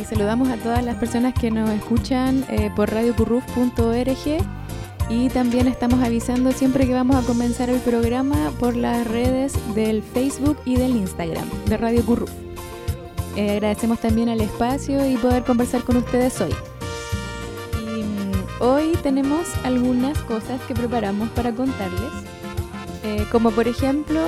saludamos a todas las personas que nos escuchan por radiocurruf.org y también estamos avisando siempre que vamos a comenzar el programa por las redes del Facebook y del Instagram de Radio Curruf. Agradecemos también al espacio y poder conversar con ustedes hoy. Y hoy tenemos algunas cosas que preparamos para contarles, como por ejemplo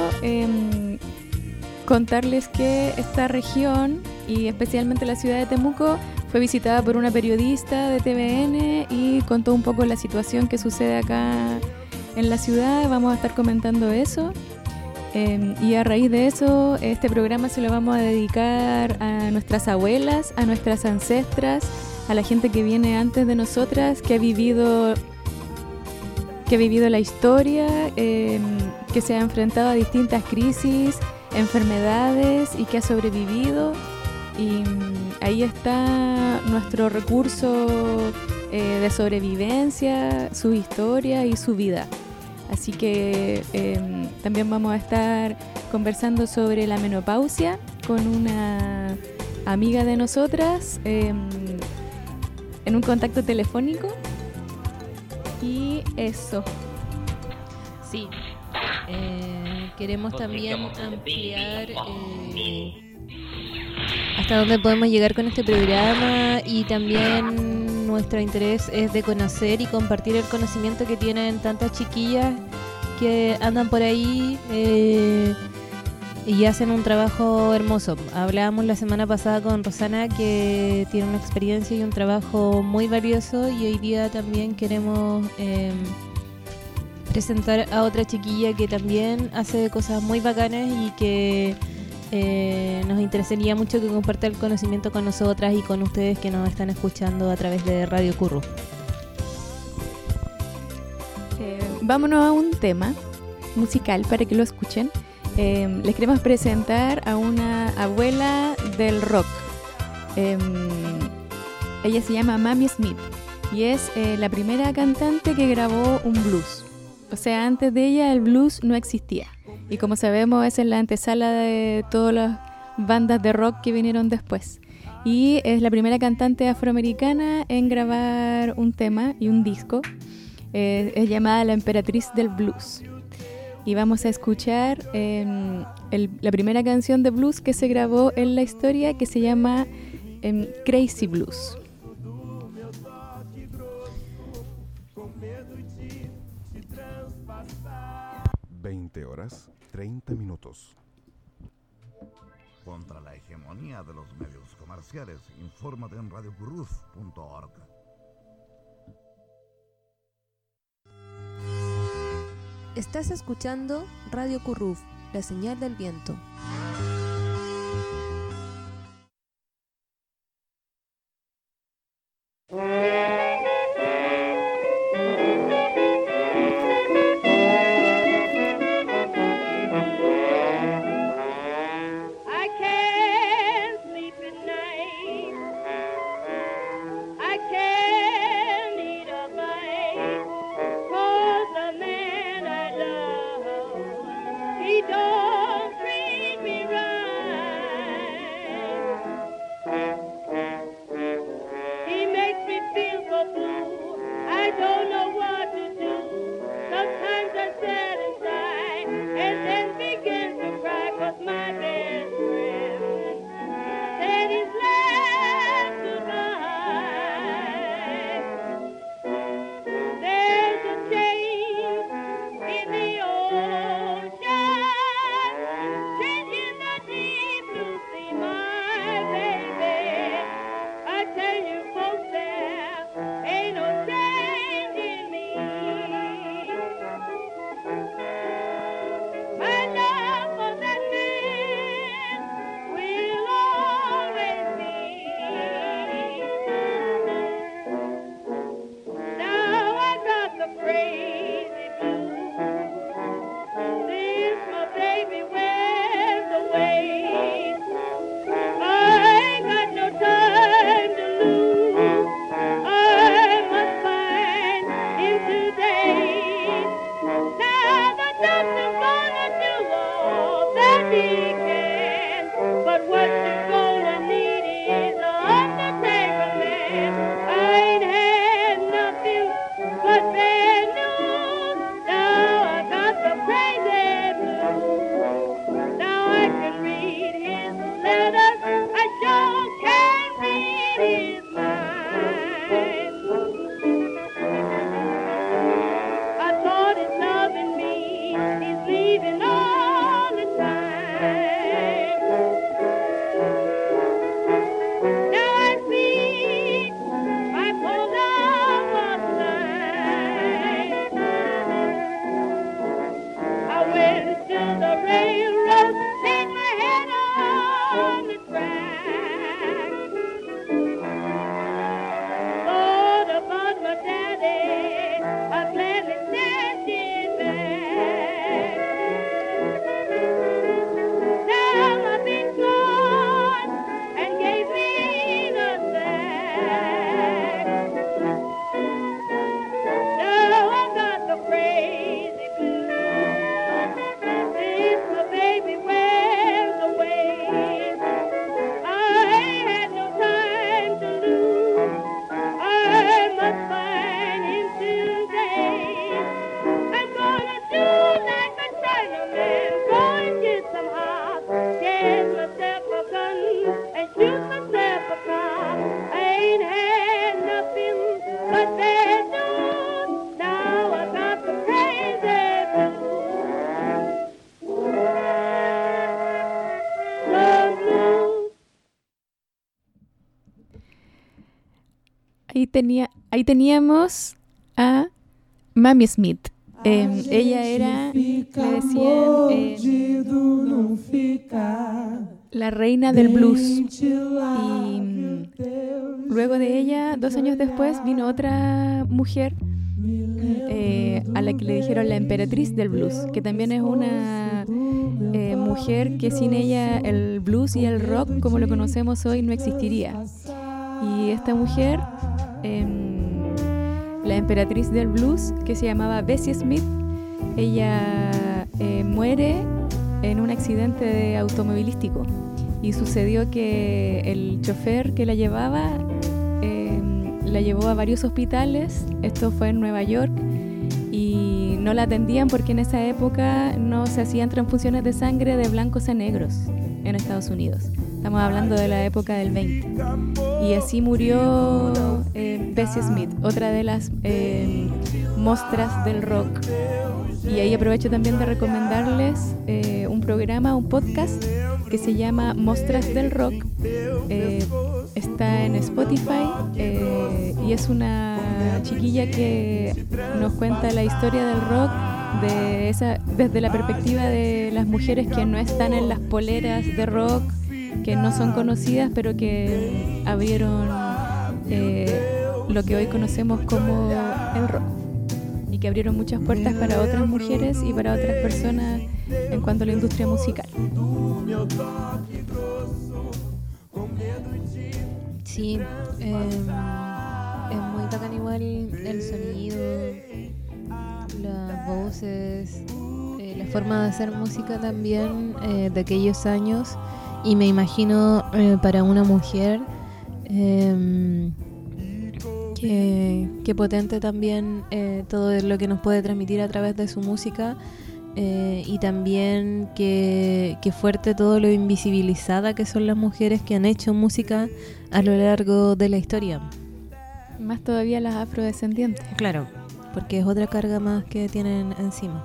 contarles que esta región y especialmente la ciudad de Temuco fue visitada por una periodista de TVN y contó un poco la situación que sucede acá en la ciudad. Vamos a estar comentando eso. Y a raíz de eso, este programa se lo vamos a dedicar a nuestras abuelas, a nuestras ancestras, a la gente que viene antes de nosotras, que ha vivido la historia, que se ha enfrentado a distintas crisis, enfermedades y que ha sobrevivido. Y ahí está nuestro recurso de sobrevivencia, su historia y su vida. Así que también vamos a estar conversando sobre la menopausia con una amiga de nosotras en un contacto telefónico. Y eso. Sí. Queremos también ampliar hasta dónde podemos llegar con este programa, y también nuestro interés es de conocer y compartir el conocimiento que tienen tantas chiquillas que andan por ahí y hacen un trabajo hermoso. Hablábamos la semana pasada con Rosana, que tiene una experiencia y un trabajo muy valioso, y hoy día también queremos presentar a otra chiquilla que también hace cosas muy bacanas y que nos interesaría mucho que comparta el conocimiento con nosotras y con ustedes que nos están escuchando a través de Radio Curruf. Vámonos a un tema musical para que lo escuchen. Les queremos presentar a una abuela del rock. Ella se llama Mamie Smith y es la primera cantante que grabó un blues. O sea, antes de ella el blues no existía. Y como sabemos, es en la antesala de todas las bandas de rock que vinieron después. Y es la primera cantante afroamericana en grabar un tema y un disco. Es llamada La Emperatriz del Blues. Y vamos a escuchar la primera canción de blues que se grabó en la historia, que se llama Crazy Blues. Horas 30 minutos. Contra la hegemonía de los medios comerciales, infórmate en radiocurruf.org. Estás escuchando Radio Curruf, la señal del viento. ahí teníamos a Mamie Smith. Ella era, le decían, la reina del blues. Y luego de ella, 2 años después, vino otra mujer a la que le dijeron la emperatriz del blues, que también es una mujer que sin ella el blues y el rock como lo conocemos hoy no existiría. Y esta mujer, la emperatriz del blues, que se llamaba Bessie Smith, ella muere en un accidente automovilístico, y sucedió que el chofer que la llevaba la llevó a varios hospitales. Esto fue en Nueva York, y no la atendían porque en esa época no se hacían transfusiones de sangre de blancos a negros en Estados Unidos. Estamos hablando de la época del 20. Y así murió Bessie Smith, otra de las mostras del rock. Y ahí aprovecho también de recomendarles un programa, un podcast que se llama Mostras del Rock. Está en Spotify y es una chiquilla que nos cuenta la historia del rock desde la perspectiva de las mujeres que no están en las poleras de rock, que no son conocidas, pero que abrieron lo que hoy conocemos como el rock, y que abrieron muchas puertas para otras mujeres y para otras personas en cuanto a la industria musical. Sí, es muy bacán igual el sonido, las voces, la forma de hacer música también de aquellos años. Y me imagino para una mujer que potente también todo lo que nos puede transmitir a través de su música, y también que fuerte todo lo invisibilizada que son las mujeres que han hecho música a lo largo de la historia. Más todavía las afrodescendientes. Claro, porque es otra carga más que tienen encima.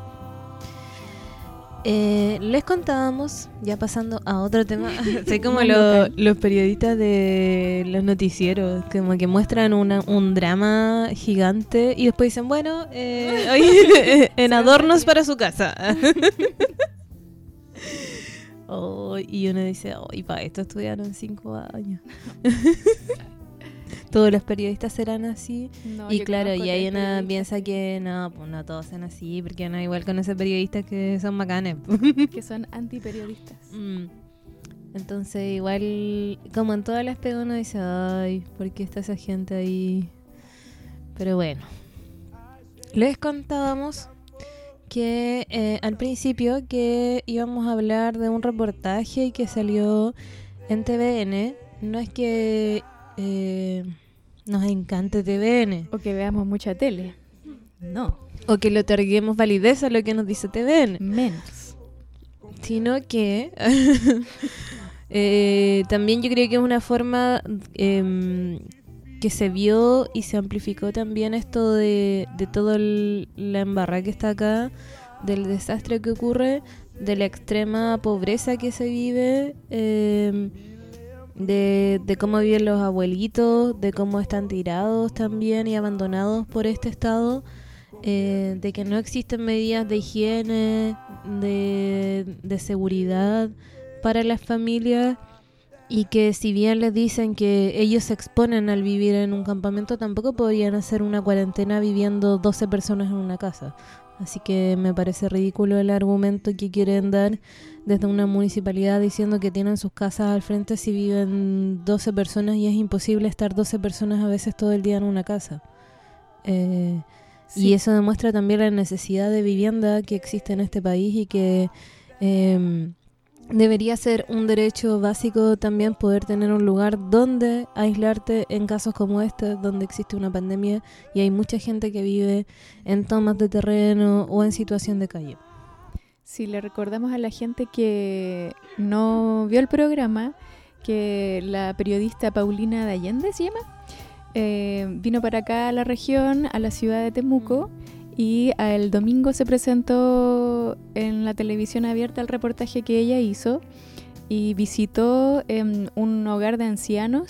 Les contábamos, ya pasando a otro tema, soy como los periodistas de los noticieros, como que muestran un drama gigante y después dicen, bueno, en adornos para su casa. Y uno dice, y para esto estudiaron 5 años. Todos los periodistas serán así. No, y claro, y ahí una piensa que no, pues no todos son así, porque no igual conoce periodistas que son bacanes. Que son antiperiodistas. Entonces igual, como en todas las pegas uno dice, ay, ¿por qué está esa gente ahí? Pero bueno, les contábamos que al principio que íbamos a hablar de un reportaje que salió en TVN. No es que nos encante TVN o que veamos mucha tele, no, o que le otorguemos validez a lo que nos dice TVN, menos, sino que también yo creo que es una forma que se vio y se amplificó también esto de toda la embarrada que está acá, del desastre que ocurre, de la extrema pobreza que se vive, de cómo viven los abuelitos, de cómo están tirados también y abandonados por este estado, de que no existen medidas de higiene, de seguridad para las familias, y que si bien les dicen que ellos se exponen al vivir en un campamento, tampoco podrían hacer una cuarentena viviendo 12 personas en una casa. Así que me parece ridículo el argumento que quieren dar desde una municipalidad diciendo que tienen sus casas al frente si viven 12 personas, y es imposible estar 12 personas a veces todo el día en una casa. Sí. Y eso demuestra también la necesidad de vivienda que existe en este país, y que debería ser un derecho básico también poder tener un lugar donde aislarte en casos como este, donde existe una pandemia y hay mucha gente que vive en tomas de terreno o en situación de calle. Si le recordamos a la gente que no vio el programa, que la periodista Paulina de Allende se llama, vino para acá a la región, a la ciudad de Temuco, y el domingo se presentó en la televisión abierta el reportaje que ella hizo, y visitó un hogar de ancianos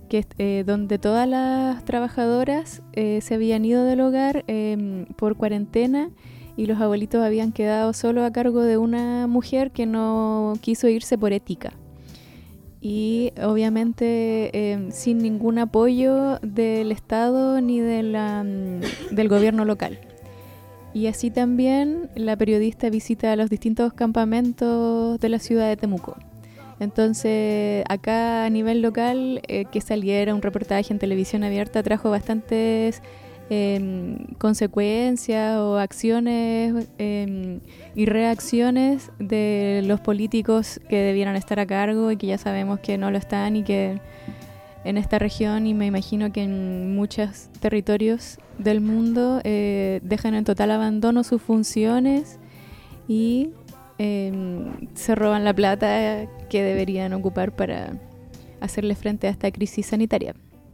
donde todas las trabajadoras se habían ido del hogar por cuarentena y los abuelitos habían quedado solo a cargo de una mujer que no quiso irse por ética. Y obviamente sin ningún apoyo del Estado ni del gobierno local. Y así también la periodista visita los distintos campamentos de la ciudad de Temuco. Entonces acá a nivel local que saliera un reportaje en televisión abierta trajo bastantes consecuencias o acciones y reacciones de los políticos que debieran estar a cargo y que ya sabemos que no lo están, y que en esta región, y me imagino que en muchos territorios del mundo, dejan en total abandono sus funciones y se roban la plata que deberían ocupar para hacerle frente a esta crisis sanitaria.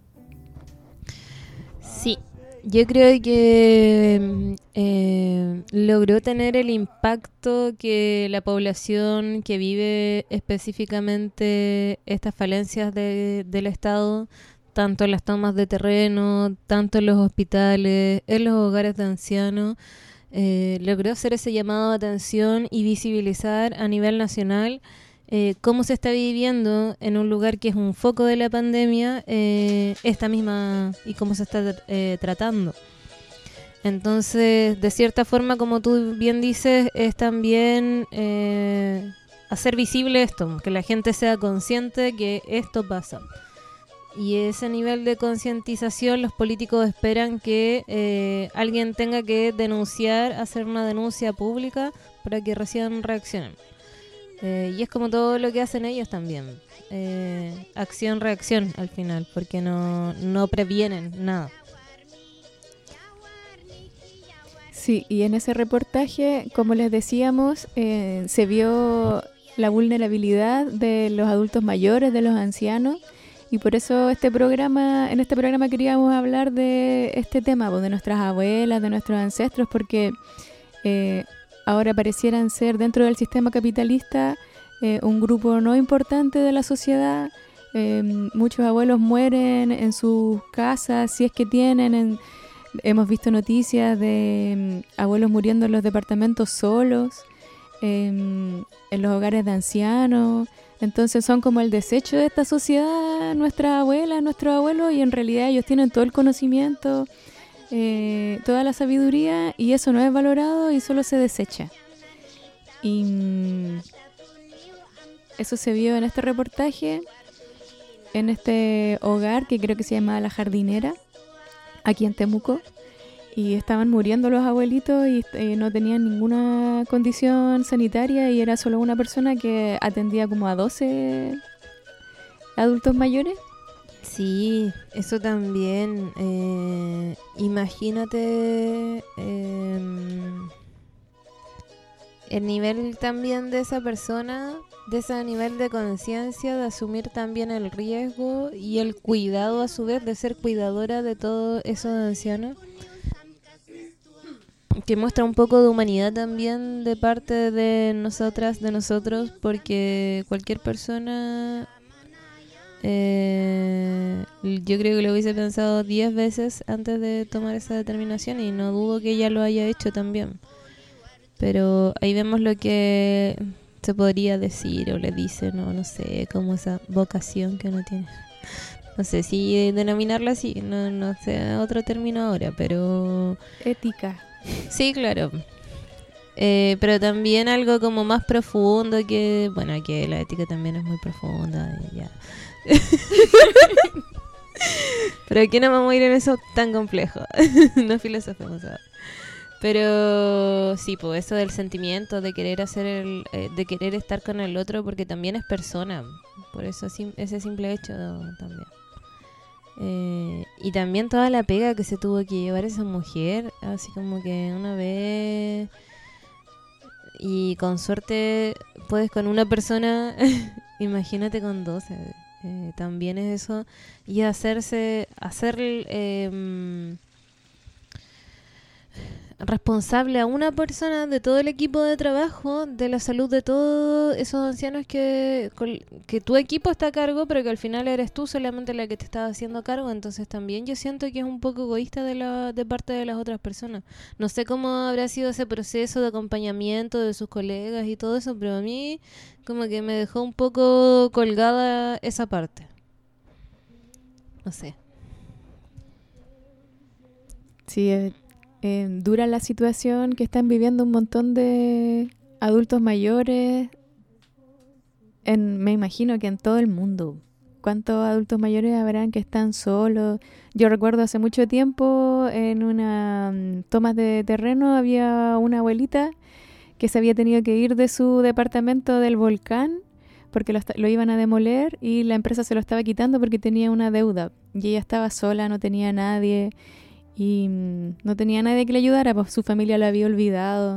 Sí, yo creo que logró tener el impacto que la población que vive específicamente estas falencias del Estado, tanto en las tomas de terreno, tanto en los hospitales, en los hogares de ancianos, logró hacer ese llamado de atención y visibilizar a nivel nacional cómo se está viviendo en un lugar que es un foco de la pandemia esta misma, y cómo se está tratando. Entonces, de cierta forma, como tú bien dices, es también hacer visible esto, que la gente sea consciente de que esto pasa. Y ese nivel de concientización los políticos esperan que alguien tenga que denunciar, hacer una denuncia pública para que reciban reaccionen. Y es como todo lo que hacen ellos también. Acción-reacción al final, porque no previenen nada. Sí, y en ese reportaje, como les decíamos, se vio la vulnerabilidad de los adultos mayores, de los ancianos, y por eso en este programa queríamos hablar de este tema, pues, de nuestras abuelas, de nuestros ancestros, porque ahora parecieran ser, dentro del sistema capitalista, un grupo no importante de la sociedad. Muchos abuelos mueren en sus casas, si es que tienen. Hemos visto noticias de abuelos muriendo en los departamentos solos, en los hogares de ancianos. Entonces son como el desecho de esta sociedad, nuestras abuelas, nuestros abuelos, y en realidad ellos tienen todo el conocimiento, toda la sabiduría, y eso no es valorado y solo se desecha. Y eso se vio en este reportaje, en este hogar que creo que se llama La Jardinera, aquí en Temuco, y estaban muriendo los abuelitos y no tenían ninguna condición sanitaria, y era solo una persona que atendía como a 12 adultos mayores. Sí, eso también. Imagínate el nivel también de esa persona, de ese nivel de conciencia, de asumir también el riesgo y el cuidado a su vez, de ser cuidadora de todos esos ancianos, que muestra un poco de humanidad también de parte de nosotras, de nosotros, porque cualquier persona, yo creo que lo hubiese pensado 10 veces antes de tomar esa determinación, y no dudo que ella lo haya hecho también. Pero ahí vemos lo que se podría decir o le dicen, o no sé, como esa vocación que uno tiene. No sé si denominarla así, no sé otro término ahora, pero... Ética. Sí, claro. Pero también algo como más profundo, que, bueno, que la ética también es muy profunda, ya. Pero aquí no vamos a ir en eso tan complejo. No filosofemos ahora. Pero sí, pues eso del sentimiento de querer hacer de querer estar con el otro, porque también es persona. Por eso ese simple hecho también. Y también toda la pega que se tuvo que llevar esa mujer, así como que una vez, y con suerte puedes con una persona, imagínate con 12. También es eso, y hacer responsable a una persona de todo el equipo de trabajo de la salud de todos esos ancianos que tu equipo está a cargo, pero que al final eres tú solamente la que te estás haciendo cargo. Entonces también yo siento que es un poco egoísta de parte de las otras personas. No sé cómo habrá sido ese proceso de acompañamiento de sus colegas y todo eso, pero a mí como que me dejó un poco colgada esa parte. No sé. Sí, dura la situación que están viviendo un montón de adultos mayores, me imagino que en todo el mundo. ¿Cuántos adultos mayores habrán que están solos? Yo recuerdo hace mucho tiempo en una toma de terreno había una abuelita que se había tenido que ir de su departamento del volcán porque lo iban a demoler y la empresa se lo estaba quitando porque tenía una deuda. Y ella estaba sola, no tenía nadie. Y no tenía nadie que le ayudara, pues su familia la había olvidado.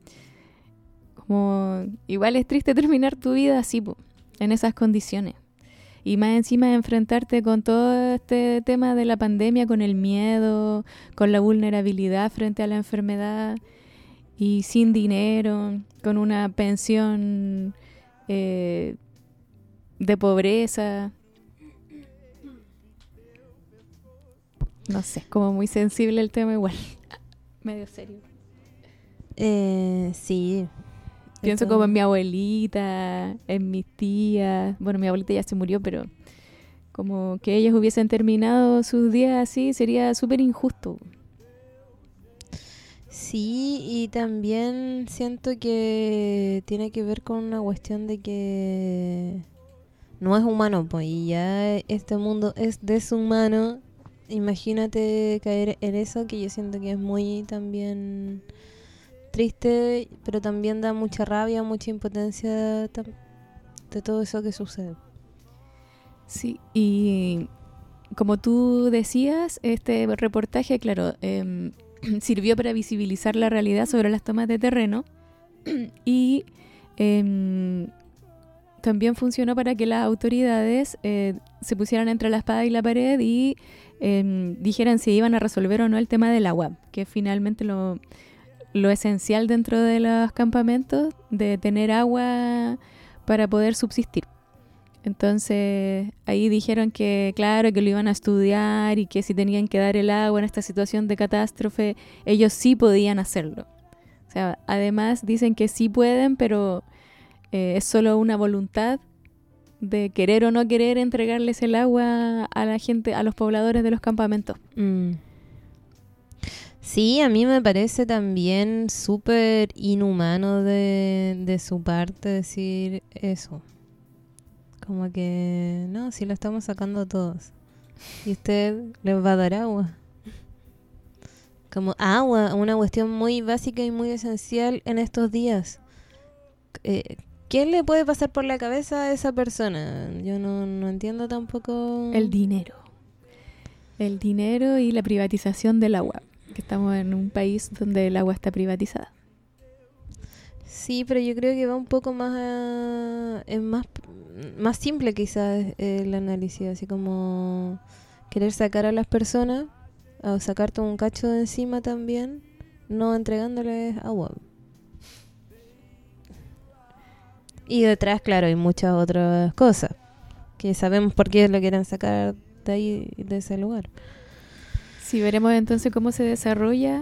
Como igual es triste terminar tu vida así, pues, en esas condiciones. Y más encima de enfrentarte con todo este tema de la pandemia, con el miedo, con la vulnerabilidad frente a la enfermedad y sin dinero, con una pensión de pobreza. No sé, como muy sensible el tema igual. Medio serio. Sí. Pienso como en mi abuelita, en mis tías. Bueno, mi abuelita ya se murió, pero como que ellas hubiesen terminado sus días así sería súper injusto. Sí, y también siento que tiene que ver con una cuestión de que no es humano, pues, y ya este mundo es deshumano. Imagínate caer en eso, que yo siento que es muy también triste, pero también da mucha rabia, mucha impotencia de todo eso que sucede. Sí, y como tú decías, este reportaje, claro, sirvió para visibilizar la realidad sobre las tomas de terreno y también funcionó para que las autoridades se pusieran entre la espada y la pared y dijeran si iban a resolver o no el tema del agua, que es finalmente lo esencial dentro de los campamentos, de tener agua para poder subsistir. Entonces ahí dijeron que claro, que lo iban a estudiar y que si tenían que dar el agua en esta situación de catástrofe, ellos sí podían hacerlo. O sea, además dicen que sí pueden, pero es solo una voluntad de querer o no querer entregarles el agua a la gente, a los pobladores de los campamentos. Sí, a mí me parece también súper inhumano de su parte decir eso. Como que, no, si lo estamos sacando todos. Y usted les va a dar agua. Como agua, una cuestión muy básica y muy esencial en estos días. ¿Qué le puede pasar por la cabeza a esa persona? Yo no entiendo tampoco. El dinero. El dinero y la privatización del agua. Que estamos en un país donde el agua está privatizada. Sí, pero yo creo que va un poco más es más simple quizás el análisis, así como querer sacar a las personas, o sacarte un cacho de encima también, no entregándoles agua. Y detrás, claro, hay muchas otras cosas que sabemos por qué lo quieren sacar de ahí, de ese lugar. Sí, veremos entonces cómo se desarrolla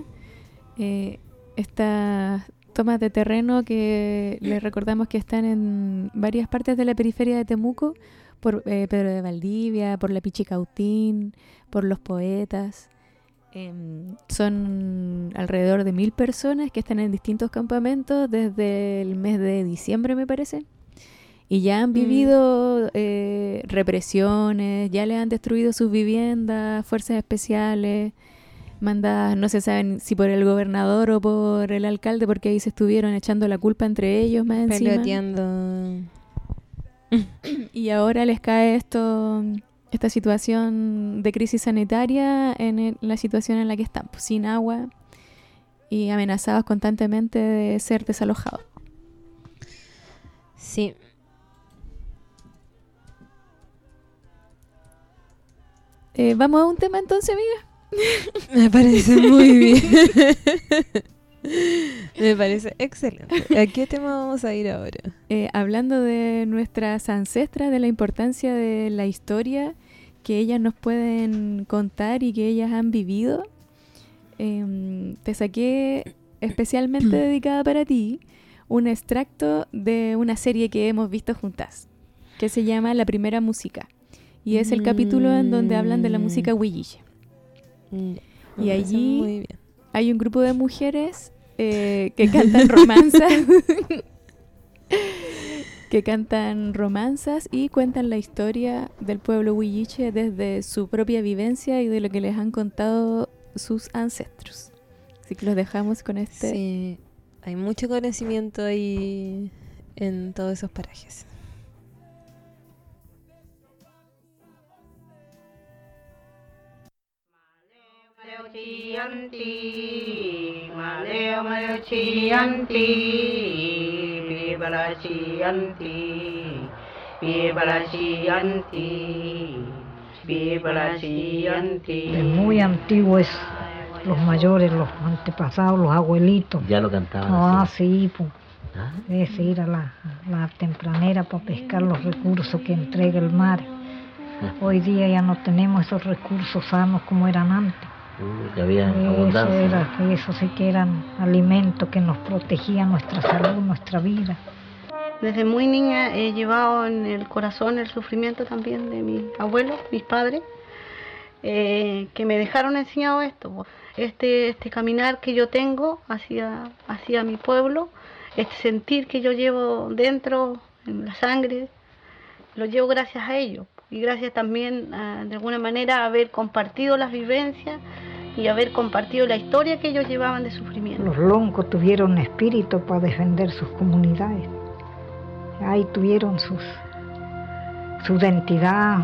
estas tomas de terreno que les recordamos que están en varias partes de la periferia de Temuco, por Pedro de Valdivia, por la Pichicautín, por Los Poetas. Son alrededor de 1.000 personas que están en distintos campamentos desde el mes de diciembre, me parece. Y ya han vivido represiones, ya les han destruido sus viviendas, fuerzas especiales, mandadas, no se saben si por el gobernador o por el alcalde, porque ahí se estuvieron echando la culpa entre ellos más encima. Peloteando. Y ahora les cae esta situación de crisis sanitaria en la situación en la que están, pues, sin agua y amenazados constantemente de ser desalojados. Sí. Vamos a un tema entonces, amiga. Me parece muy bien. Me parece excelente. ¿A qué tema vamos a ir ahora? Hablando de nuestras ancestras, de la importancia de la historia que ellas nos pueden contar y que ellas han vivido, te saqué especialmente dedicada para ti un extracto de una serie que hemos visto juntas, que se llama La Primera Música. Y es el capítulo en donde hablan de la música huilliche. Y allí muy bien. hay un grupo de mujeres que cantan romanzas. Que cantan romanzas y cuentan la historia del pueblo huilliche desde su propia vivencia y de lo que les han contado sus ancestros. Así que los dejamos con este. Sí, hay mucho conocimiento ahí en todos esos parajes. Es muy antiguo es los mayores, los antepasados, los abuelitos. Ya lo cantaban. Sí, pues. Es ir a la tempranera para pescar los recursos que entrega el mar. Hoy día ya no tenemos esos recursos sanos como eran antes. Que había abundancia. Eso sí que eran alimentos que nos protegían nuestra salud, nuestra vida. Desde muy niña he llevado en el corazón el sufrimiento también de mis abuelos, mis padres, que me dejaron enseñado esto. Este caminar que yo tengo hacia mi pueblo, este sentir que yo llevo dentro, en la sangre, lo llevo gracias a ellos. Y gracias también, de alguna manera, a haber compartido las vivencias y haber compartido la historia que ellos llevaban de sufrimiento. Los loncos tuvieron espíritu para defender sus comunidades. Ahí tuvieron su identidad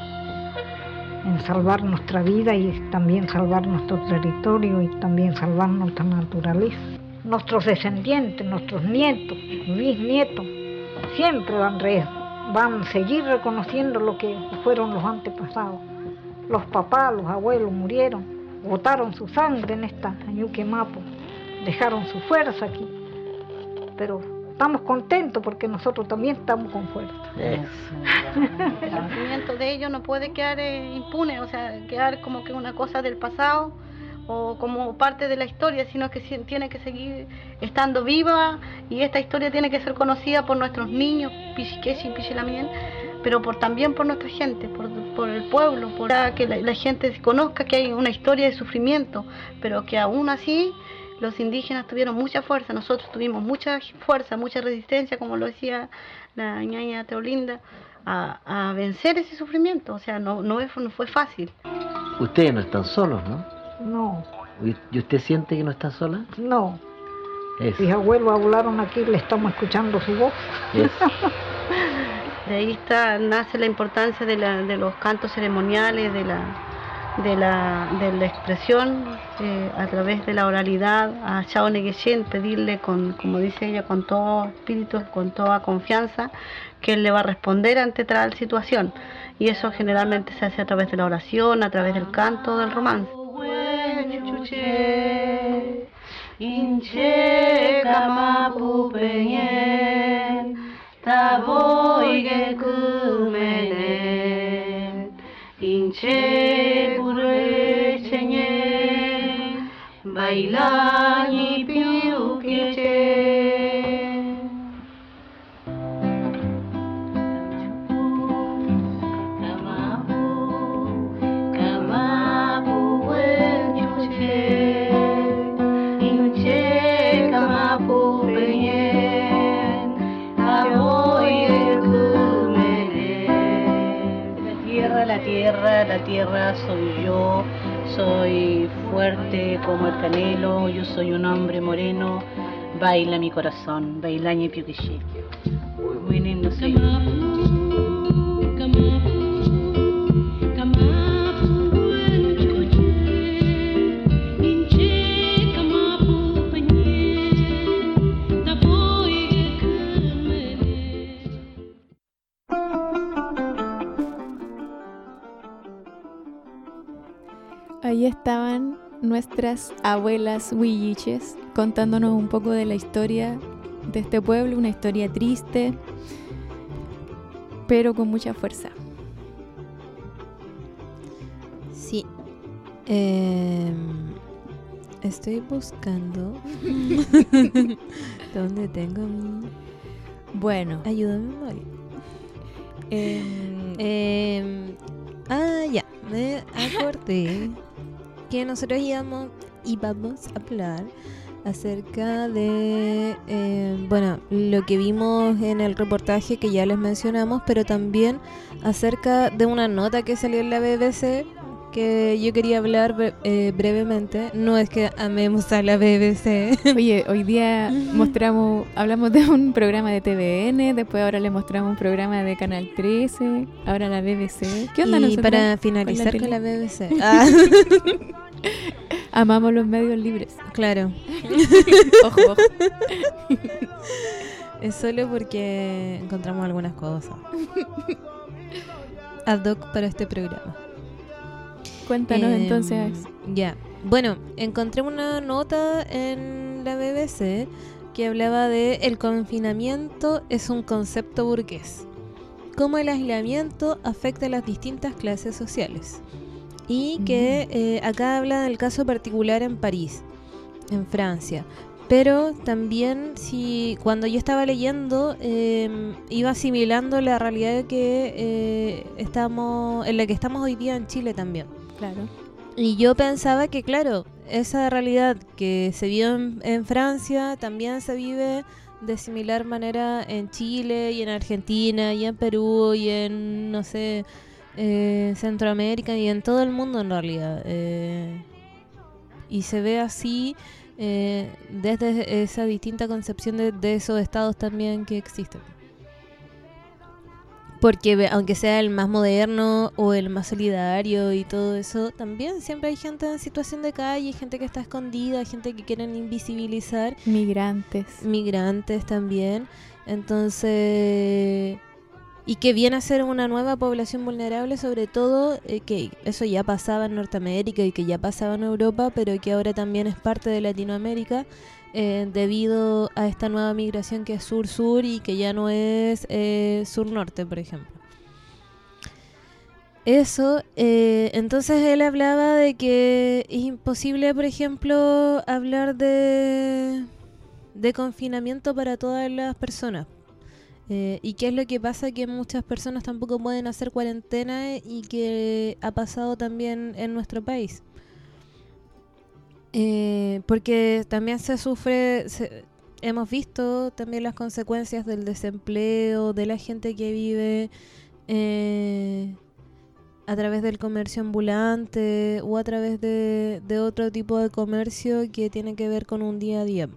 en salvar nuestra vida y también salvar nuestro territorio y también salvar nuestra naturaleza. Nuestros descendientes, nuestros nietos, bisnietos, siempre van a seguir reconociendo lo que fueron los antepasados. Los papás, los abuelos murieron, botaron su sangre en esta Ñuquemapo, dejaron su fuerza aquí, pero estamos contentos porque nosotros también estamos con fuerza. El sufrimiento de ellos no puede quedar impune, o sea, quedar como que una cosa del pasado o como parte de la historia, sino que tiene que seguir estando viva y esta historia tiene que ser conocida por nuestros niños, Pichiquechi y Pichilamien, pero también por nuestra gente, por el pueblo, para que la gente conozca que hay una historia de sufrimiento, pero que aún así los indígenas tuvieron mucha fuerza, nosotros tuvimos mucha fuerza, mucha resistencia, como lo decía la ñaña Teolinda, a vencer ese sufrimiento, o sea, no fue fácil. Ustedes no están solos, ¿no? No. ¿Y usted siente que no está sola? No. Eso. Mis abuelos hablaron aquí, le estamos escuchando su voz. Eso. De ahí nace la importancia de los cantos ceremoniales, de la expresión a través de la oralidad a Chao Neguechen, pedirle, como dice ella, con todo espíritu, con toda confianza, que él le va a responder ante tal situación. Y eso generalmente se hace a través de la oración, a través del canto, del romance. Bailani piukiche Kamapu welchuche Inche kamapu peñen Aboy el kumene. La tierra soy yo. Soy fuerte como el canelo, yo soy un hombre moreno, baila mi corazón, bailañe piuquiché. Muy lindo, sí. Ahí estaban nuestras abuelas huilliches contándonos un poco de la historia de este pueblo, una historia triste, pero con mucha fuerza. Sí. Estoy buscando ¿dónde tengo mi...? Bueno, Ayúdame, Mari. Ya, me acordé que nosotros íbamos a hablar acerca de, lo que vimos en el reportaje que ya les mencionamos, pero también acerca de una nota que salió en la BBC que yo quería hablar brevemente. No es que amemos a la BBC. Oye, hoy día hablamos de un programa de TVN, después ahora le mostramos un programa de Canal 13, ahora la BBC. ¿Qué onda y nosotros para finalizar con la BBC? Amamos los medios libres. Claro. Ojo, ojo. Es solo porque encontramos algunas cosas ad hoc para este programa. Cuéntanos entonces. Ya. Bueno, encontré una nota en la BBC que hablaba de el confinamiento es un concepto burgués. Cómo el aislamiento afecta a las distintas clases sociales. Y que acá habla del caso particular en París, en Francia. Pero también cuando yo estaba leyendo iba asimilando la realidad que en la que estamos hoy día en Chile también. Claro. Y yo pensaba que, claro, esa realidad que se vio en Francia también se vive de similar manera en Chile y en Argentina y en Perú y en, no sé, Centroamérica y en todo el mundo en realidad. Y se ve así desde esa distinta concepción de esos estados también que existen. Porque aunque sea el más moderno o el más solidario y todo eso, también siempre hay gente en situación de calle, gente que está escondida, gente que quieren invisibilizar. Migrantes también. Entonces, y que viene a ser una nueva población vulnerable, sobre todo, que eso ya pasaba en Norteamérica y que ya pasaba en Europa, pero que ahora también es parte de Latinoamérica. Debido a esta nueva migración que es sur-sur y que ya no es sur-norte, por ejemplo. Eso, entonces él hablaba de que es imposible, por ejemplo, hablar de confinamiento para todas las personas. ¿Y qué es lo que pasa? Que muchas personas tampoco pueden hacer cuarentena y que ha pasado también en nuestro país. Porque también se sufre, hemos visto también las consecuencias del desempleo, de la gente que vive a través del comercio ambulante o a través de otro tipo de comercio que tiene que ver con un día a día.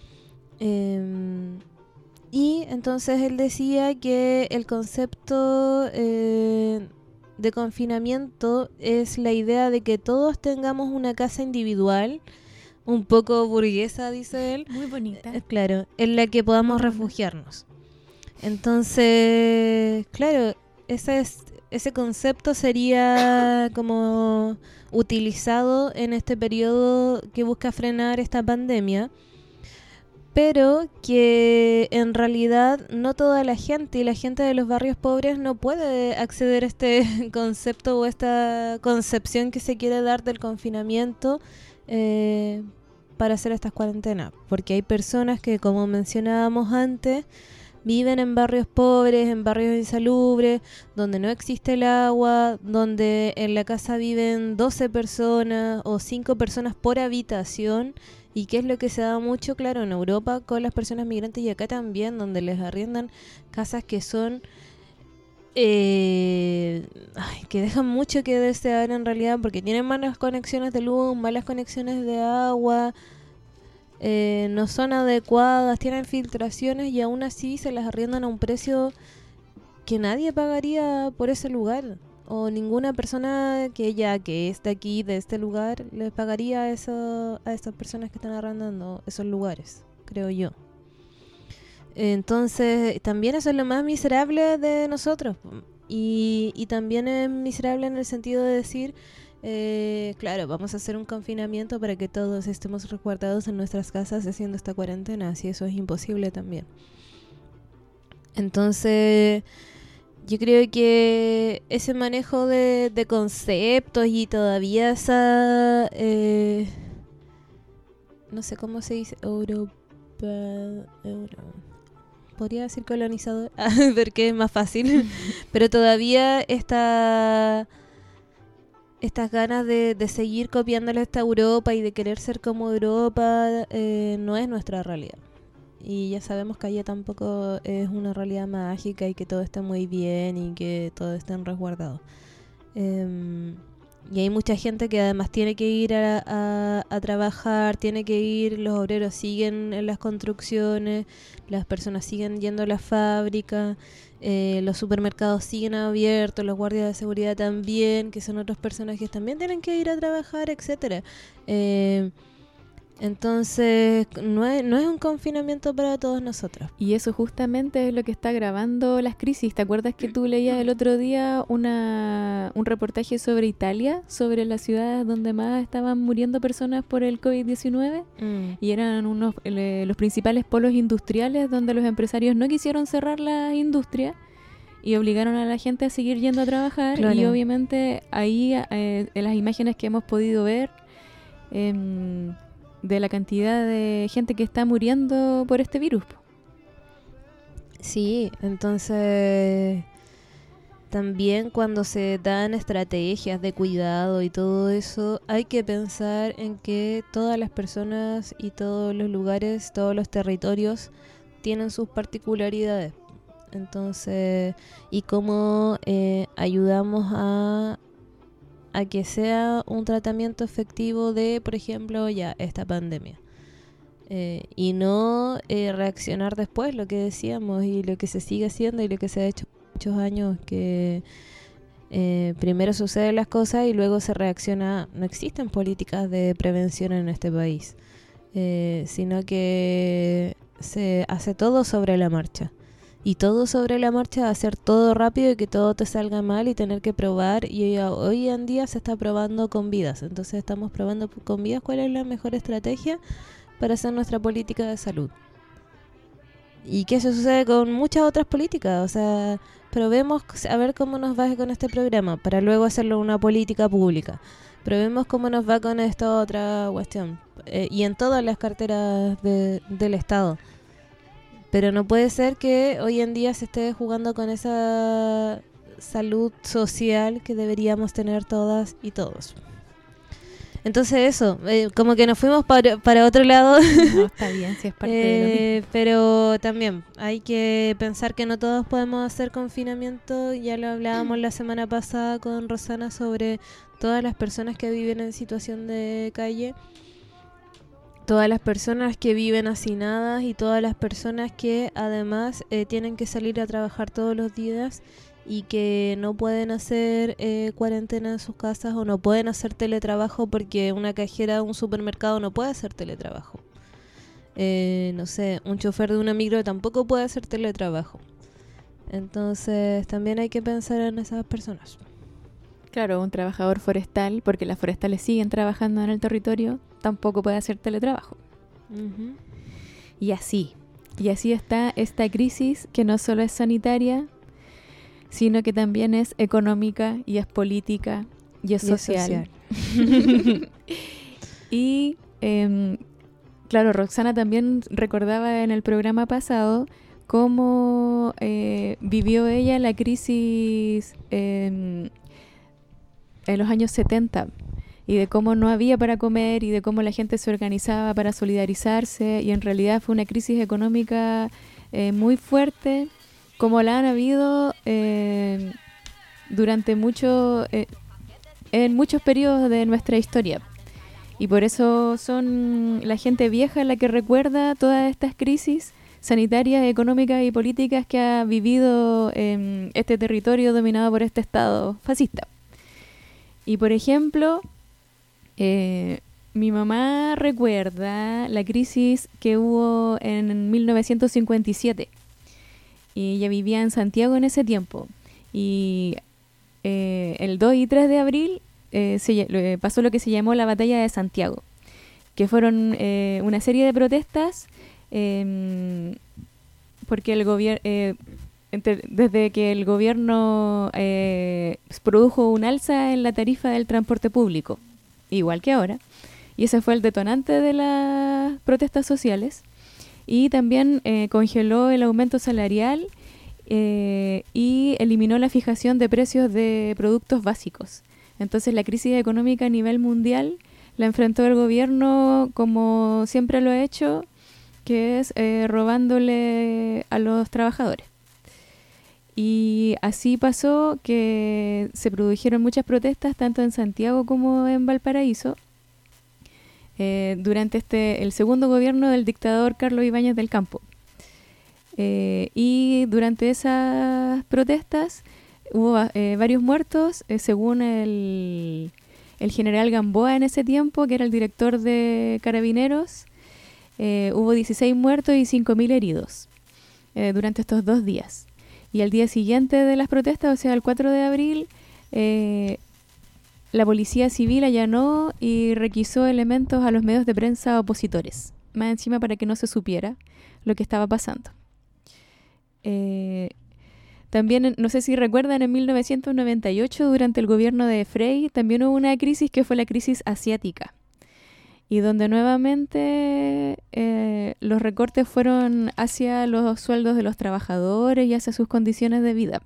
Y entonces él decía que el concepto de confinamiento es la idea de que todos tengamos una casa individual, un poco burguesa, dice él. Muy bonita. Claro, en la que podamos refugiarnos. Entonces, claro, ese concepto sería como utilizado en este periodo que busca frenar esta pandemia, pero que en realidad no toda la gente y la gente de los barrios pobres no puede acceder a este concepto o esta concepción que se quiere dar del confinamiento para hacer estas cuarentenas, porque hay personas que, como mencionábamos antes, viven en barrios pobres, en barrios insalubres, donde no existe el agua, donde en la casa viven 12 personas o 5 personas por habitación. Y qué es lo que se da mucho, claro, en Europa con las personas migrantes y acá también, donde les arriendan casas que son que dejan mucho que desear en realidad, porque tienen malas conexiones de luz, malas conexiones de agua, no son adecuadas, tienen filtraciones y aún así se las arriendan a un precio que nadie pagaría por ese lugar. O ninguna persona que esté aquí de este lugar les pagaría a estas personas que están arrendando esos lugares, creo yo. Entonces, también eso es lo más miserable de nosotros. Y también es miserable en el sentido de decir claro, vamos a hacer un confinamiento para que todos estemos resguardados en nuestras casas haciendo esta cuarentena, si eso es imposible también. Entonces, yo creo que ese manejo de conceptos y todavía esa... no sé cómo se dice, podría decir colonizador, porque es más fácil, pero todavía estas ganas de seguir copiándole a esta Europa y de querer ser como Europa no es nuestra realidad. Y ya sabemos que allá tampoco es una realidad mágica y que todo está muy bien y que todo está resguardado. Y hay mucha gente que además tiene que ir a trabajar, tiene que ir, los obreros siguen en las construcciones, las personas siguen yendo a la fábrica, los supermercados siguen abiertos, los guardias de seguridad también, que son otros personajes, también tienen que ir a trabajar, etcétera. Entonces, no es un confinamiento para todos nosotros. Y eso justamente es lo que está agravando las crisis. ¿Te acuerdas que tú leías el otro día un reportaje sobre Italia, sobre las ciudades donde más estaban muriendo personas por el COVID-19? Y eran los principales polos industriales donde los empresarios no quisieron cerrar la industria y obligaron a la gente a seguir yendo a trabajar. Claro. Y obviamente ahí, en las imágenes que hemos podido ver, de la cantidad de gente que está muriendo por este virus. Sí, entonces también cuando se dan estrategias de cuidado y todo eso, hay que pensar en que todas las personas y todos los lugares, todos los territorios tienen sus particularidades. Entonces, y cómo ayudamos a que sea un tratamiento efectivo de, por ejemplo, ya esta pandemia. Y no reaccionar después, lo que decíamos, y lo que se sigue haciendo y lo que se ha hecho muchos años, que primero suceden las cosas y luego se reacciona. No existen políticas de prevención en este país, sino que se hace todo sobre la marcha. Y todo sobre la marcha, hacer todo rápido y que todo te salga mal y tener que probar. Y hoy en día se está probando con vidas. Entonces estamos probando con vidas cuál es la mejor estrategia para hacer nuestra política de salud. Y que eso sucede con muchas otras políticas. O sea, probemos a ver cómo nos va con este programa para luego hacerlo una política pública. Probemos cómo nos va con esta otra cuestión. Y en todas las carteras del Estado. Pero no puede ser que hoy en día se esté jugando con esa salud social que deberíamos tener todas y todos. Entonces eso, como que nos fuimos para otro lado. No, está bien, si es parte de lo mismo. Pero también hay que pensar que no todos podemos hacer confinamiento. Ya lo hablábamos la semana pasada con Rosana sobre todas las personas que viven en situación de calle. Todas las personas que viven hacinadas y todas las personas que además tienen que salir a trabajar todos los días y que no pueden hacer cuarentena en sus casas o no pueden hacer teletrabajo porque una cajera de un supermercado no puede hacer teletrabajo. No sé, un chofer de una micro tampoco puede hacer teletrabajo. Entonces también hay que pensar en esas personas. Claro, un trabajador forestal, porque las forestales siguen trabajando en el territorio, tampoco puede hacer teletrabajo. Uh-huh. Y así está esta crisis que no solo es sanitaria, sino que también es económica y es política y es social. Y claro, Roxana también recordaba en el programa pasado cómo vivió ella la crisis en los años 70 y de cómo no había para comer y de cómo la gente se organizaba para solidarizarse, y en realidad fue una crisis económica muy fuerte, como la han habido durante en muchos periodos de nuestra historia. Y por eso son la gente vieja la que recuerda todas estas crisis sanitarias, económicas y políticas que ha vivido este territorio dominado por este Estado fascista. Y por ejemplo, mi mamá recuerda la crisis que hubo en 1957. Y ella vivía en Santiago en ese tiempo. Y el 2 y 3 de abril pasó lo que se llamó la Batalla de Santiago, que fueron una serie de protestas porque el gobierno, desde que el gobierno produjo un alza en la tarifa del transporte público, igual que ahora, y ese fue el detonante de las protestas sociales, y también congeló el aumento salarial y eliminó la fijación de precios de productos básicos. Entonces la crisis económica a nivel mundial la enfrentó el gobierno como siempre lo ha hecho, que es robándole a los trabajadores. Y así pasó que se produjeron muchas protestas tanto en Santiago como en Valparaíso durante el segundo gobierno del dictador Carlos Ibáñez del Campo. Y durante esas protestas hubo varios muertos, según el general Gamboa en ese tiempo, que era el director de Carabineros. Hubo 16 muertos y 5.000 heridos durante estos 2 días. Y al día siguiente de las protestas, o sea, el 4 de abril, la policía civil allanó y requisó elementos a los medios de prensa opositores, más encima para que no se supiera lo que estaba pasando. También, no sé si recuerdan, en 1998, durante el gobierno de Frei, también hubo una crisis que fue la crisis asiática, y donde nuevamente los recortes fueron hacia los sueldos de los trabajadores y hacia sus condiciones de vida.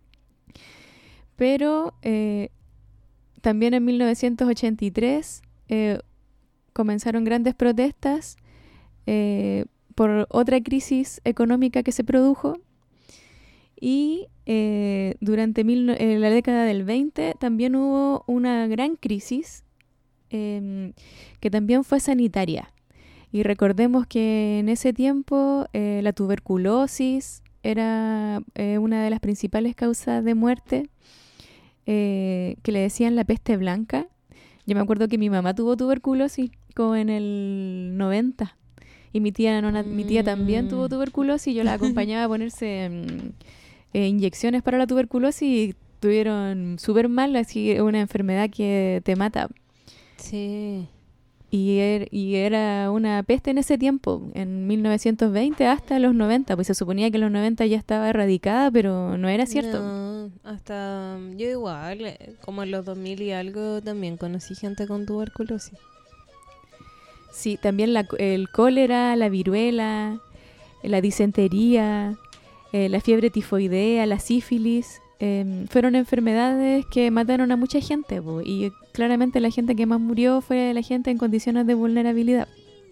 Pero también en 1983 comenzaron grandes protestas por otra crisis económica que se produjo, y durante la década del 20 también hubo una gran crisis que también fue sanitaria. Y recordemos que en ese tiempo la tuberculosis era una de las principales causas de muerte, que le decían la peste blanca. Yo me acuerdo que mi mamá tuvo tuberculosis como en el 90, y mi tía también tuvo tuberculosis, y yo la acompañaba a ponerse inyecciones para la tuberculosis y tuvieron súper mal, así una enfermedad que te mata. Sí. Y era una peste en ese tiempo, en 1920 hasta los 90, pues se suponía que en los 90 ya estaba erradicada, pero no era cierto. No, hasta yo igual, como en los 2000 y algo, también conocí gente con tuberculosis. Sí, también el cólera, la viruela, la disentería, la fiebre tifoidea, la sífilis, fueron enfermedades que mataron a mucha gente, y claramente la gente que más murió fue la gente en condiciones de vulnerabilidad.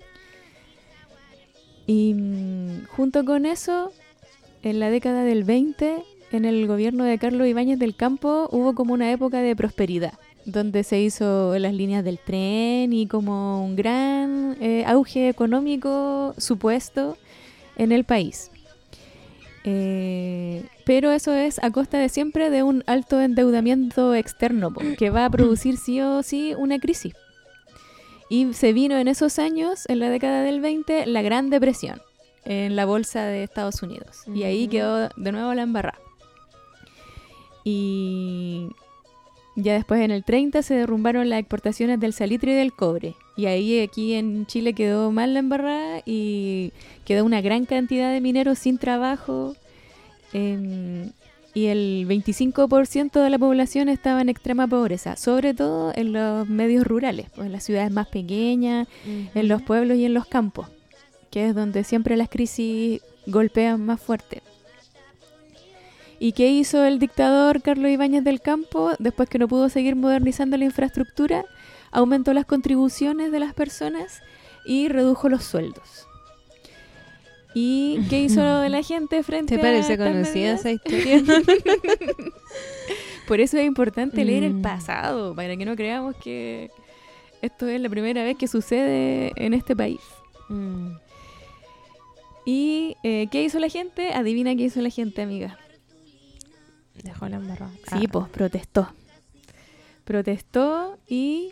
Y junto con eso, en la década del 20, en el gobierno de Carlos Ibáñez del Campo, hubo como una época de prosperidad, donde se hizo las líneas del tren y como un gran auge económico supuesto en el país. Pero eso es a costa de siempre de un alto endeudamiento externo, que va a producir sí o sí una crisis. Y se vino en esos años, en la década del 20, la Gran Depresión en la bolsa de Estados Unidos. Y ahí quedó de nuevo la embarrada. Y ya después, en el 30, se derrumbaron las exportaciones del salitre y del cobre. Y ahí aquí en Chile quedó mal la embarrada y quedó una gran cantidad de mineros sin trabajo. Y el 25% de la población estaba en extrema pobreza, sobre todo en los medios rurales, pues en las ciudades más pequeñas, en los pueblos y en los campos, que es donde siempre las crisis golpean más fuerte. ¿Y qué hizo el dictador Carlos Ibáñez del Campo después que no pudo seguir modernizando la infraestructura? Aumentó las contribuciones de las personas y redujo los sueldos. ¿Y qué hizo la gente frente a ¿Te parece conocida esa historia? Por eso es importante leer el pasado, para que no creamos que esto es la primera vez que sucede en este país. ¿Y qué hizo la gente? Adivina qué hizo la gente, amiga. Dejó la embarrada. Sí, pues protestó. Protestó y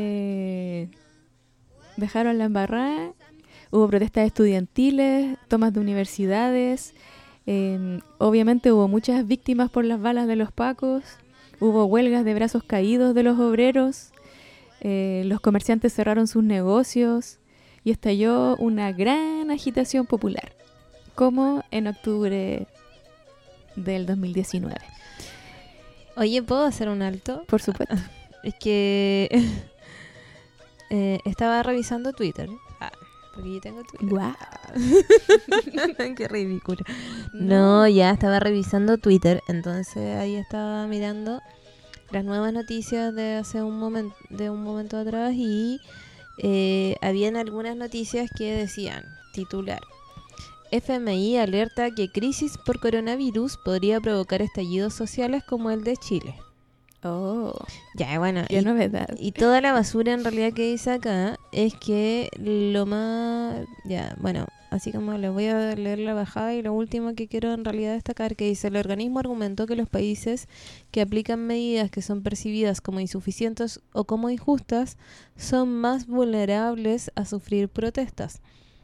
dejaron la embarrada. Hubo protestas estudiantiles, tomas de universidades. Obviamente hubo muchas víctimas por las balas de los pacos. Hubo huelgas de brazos caídos de los obreros, los comerciantes cerraron sus negocios y estalló una gran agitación popular, como en octubre del 2019. Oye, ¿puedo hacer un alto? Por supuesto. Es que estaba revisando Twitter. Porque yo tengo Twitter. Guau. Qué ridículo. No, ya estaba revisando Twitter. Entonces ahí estaba mirando las nuevas noticias de hace un momento atrás. Y habían algunas noticias que decían, titular: FMI alerta que crisis por coronavirus podría provocar estallidos sociales como el de Chile. Oh, ya, bueno, qué novedad. Y toda la basura en realidad que dice acá es que lo más... Ya, bueno, así como les voy a leer la bajada y lo último que quiero en realidad destacar, que dice: el organismo argumentó que los países que aplican medidas que son percibidas como insuficientes o como injustas son más vulnerables a sufrir protestas.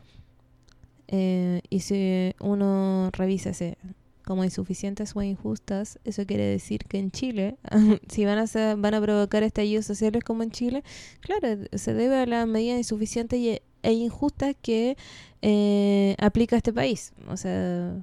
Y si uno revisa ese como insuficientes o injustas, eso quiere decir que en Chile, si van a provocar estallidos sociales como en Chile, claro, se debe a las medidas insuficientes e injustas que aplica este país. O sea,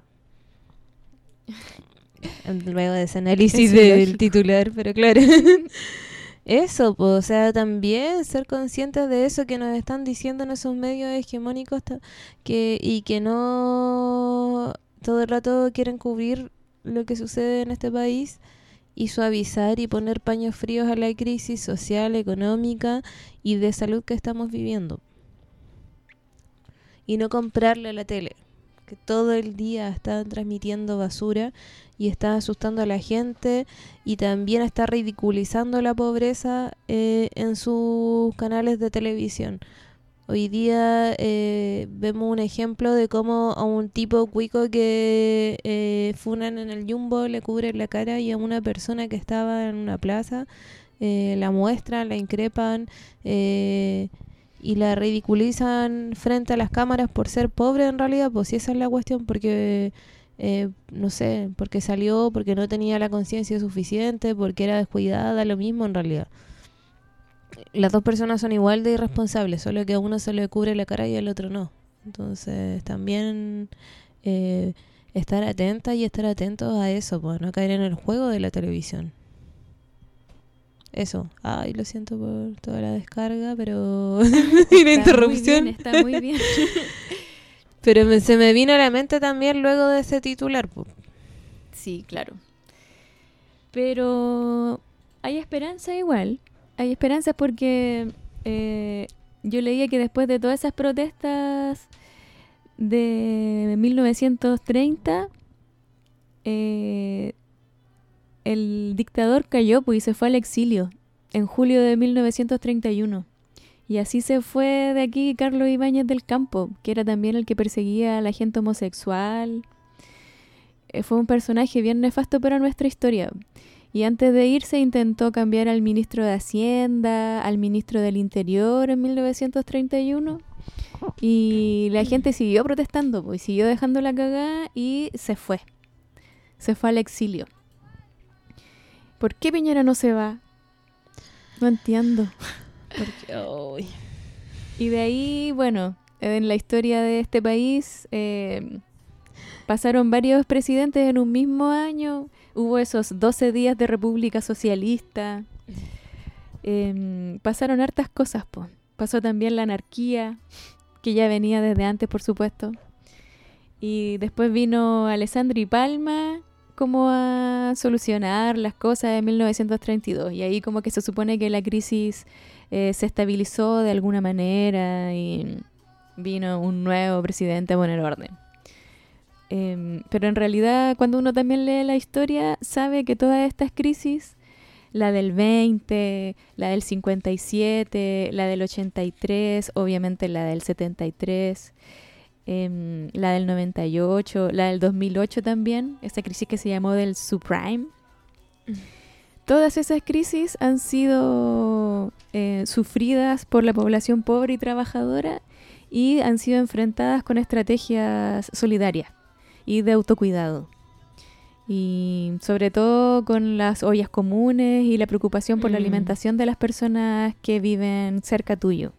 luego de ese análisis del titular, pero claro. Eso, pues, o sea, también ser conscientes de eso que nos están diciendo en esos medios hegemónicos y que no todo el rato quieren cubrir lo que sucede en este país y suavizar y poner paños fríos a la crisis social, económica y de salud que estamos viviendo. Y no comprarle a la tele, que todo el día está transmitiendo basura y está asustando a la gente y también está ridiculizando la pobreza en sus canales de televisión. Hoy día vemos un ejemplo de cómo a un tipo cuico que funan en el Jumbo le cubren la cara, y a una persona que estaba en una plaza la muestran, la increpan y la ridiculizan frente a las cámaras por ser pobre en realidad. Pues si esa es la cuestión, porque no sé, porque salió, porque no tenía la conciencia suficiente, porque era descuidada, lo mismo en realidad. Las dos personas son igual de irresponsables, solo que a uno se le cubre la cara y al otro no. Entonces también estar atenta y estar atentos a eso, pues no caer en el juego de la televisión. Eso. Ay, lo siento por toda la descarga, pero y la interrupción. Está muy bien. Pero se me vino a la mente también luego de ese titular, pues. Sí, claro. Pero hay esperanza igual. Hay esperanza porque yo leía que después de todas esas protestas de 1930, el dictador cayó, pues, y se fue al exilio en julio de 1931. Y así se fue de aquí Carlos Ibáñez del Campo, que era también el que perseguía a la gente homosexual. Fue un personaje bien nefasto para nuestra historia. Y antes de irse intentó cambiar al ministro de Hacienda, al ministro del Interior en 1931. Y la gente siguió protestando, pues, siguió dejando la cagada y se fue. Se fue al exilio. ¿Por qué Piñera no se va? No entiendo. Porque, oh. Y de ahí, bueno, en la historia de este país pasaron varios presidentes en un mismo año. Hubo esos 12 días de República Socialista. Pasaron hartas cosas, po. Pasó también la anarquía, que ya venía desde antes, por supuesto. Y después vino Alessandri Palma como a solucionar las cosas en 1932. Y ahí como que se supone que la crisis se estabilizó de alguna manera y vino un nuevo presidente a poner orden. Pero en realidad, cuando uno también lee la historia, sabe que todas estas crisis, la del 20, la del 57, la del 83, obviamente la del 73, la del 98, la del 2008 también, esa crisis que se llamó del subprime. Todas esas crisis han sido sufridas por la población pobre y trabajadora y han sido enfrentadas con estrategias solidarias y de autocuidado. Y sobre todo con las ollas comunes y la preocupación por la alimentación de las personas que viven cerca tuyo.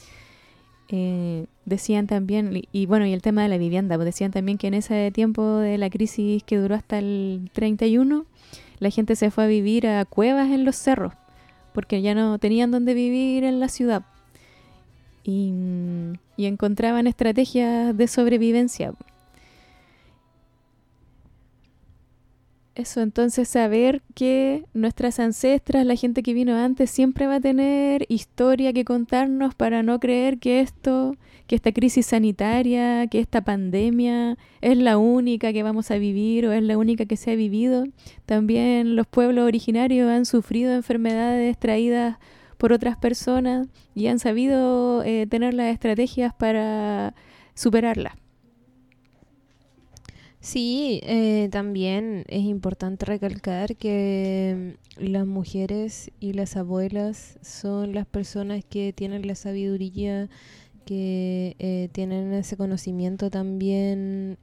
Decían también, y el tema de la vivienda, pues decían también que en ese tiempo de la crisis que duró hasta el 31, la gente se fue a vivir a cuevas en los cerros, porque ya no tenían dónde vivir en la ciudad. Y encontraban estrategias de sobrevivencia. Eso, entonces saber que nuestras ancestras, la gente que vino antes, siempre va a tener historia que contarnos para no creer que esta crisis sanitaria, que esta pandemia es la única que vamos a vivir o es la única que se ha vivido. También los pueblos originarios han sufrido enfermedades traídas por otras personas y han sabido tener las estrategias para superarlas. Sí, también es importante recalcar que las mujeres y las abuelas son las personas que tienen la sabiduría, que tienen ese conocimiento también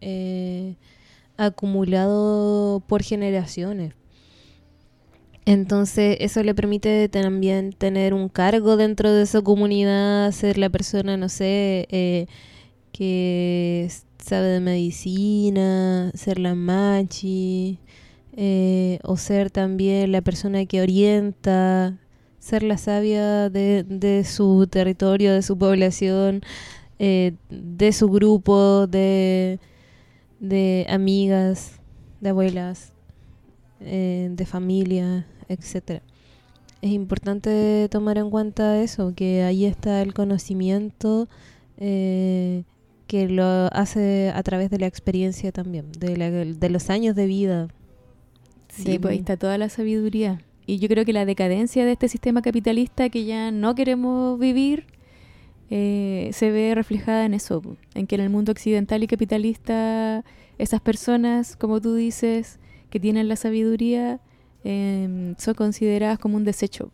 acumulado por generaciones. Entonces eso le permite también tener un cargo dentro de esa comunidad, ser la persona, no sé, que sabe de medicina, ser la machi, o ser también la persona que orienta, ser la sabia de su territorio, de su población, de su grupo, de amigas, de abuelas, de familia, etcétera. Es importante tomar en cuenta eso, que ahí está el conocimiento que lo hace a través de la experiencia también, de los años de vida. Sí, pues ahí está toda la sabiduría. Y yo creo que la decadencia de este sistema capitalista que ya no queremos vivir se ve reflejada en eso, en que en el mundo occidental y capitalista esas personas, como tú dices, que tienen la sabiduría, son consideradas como un desecho.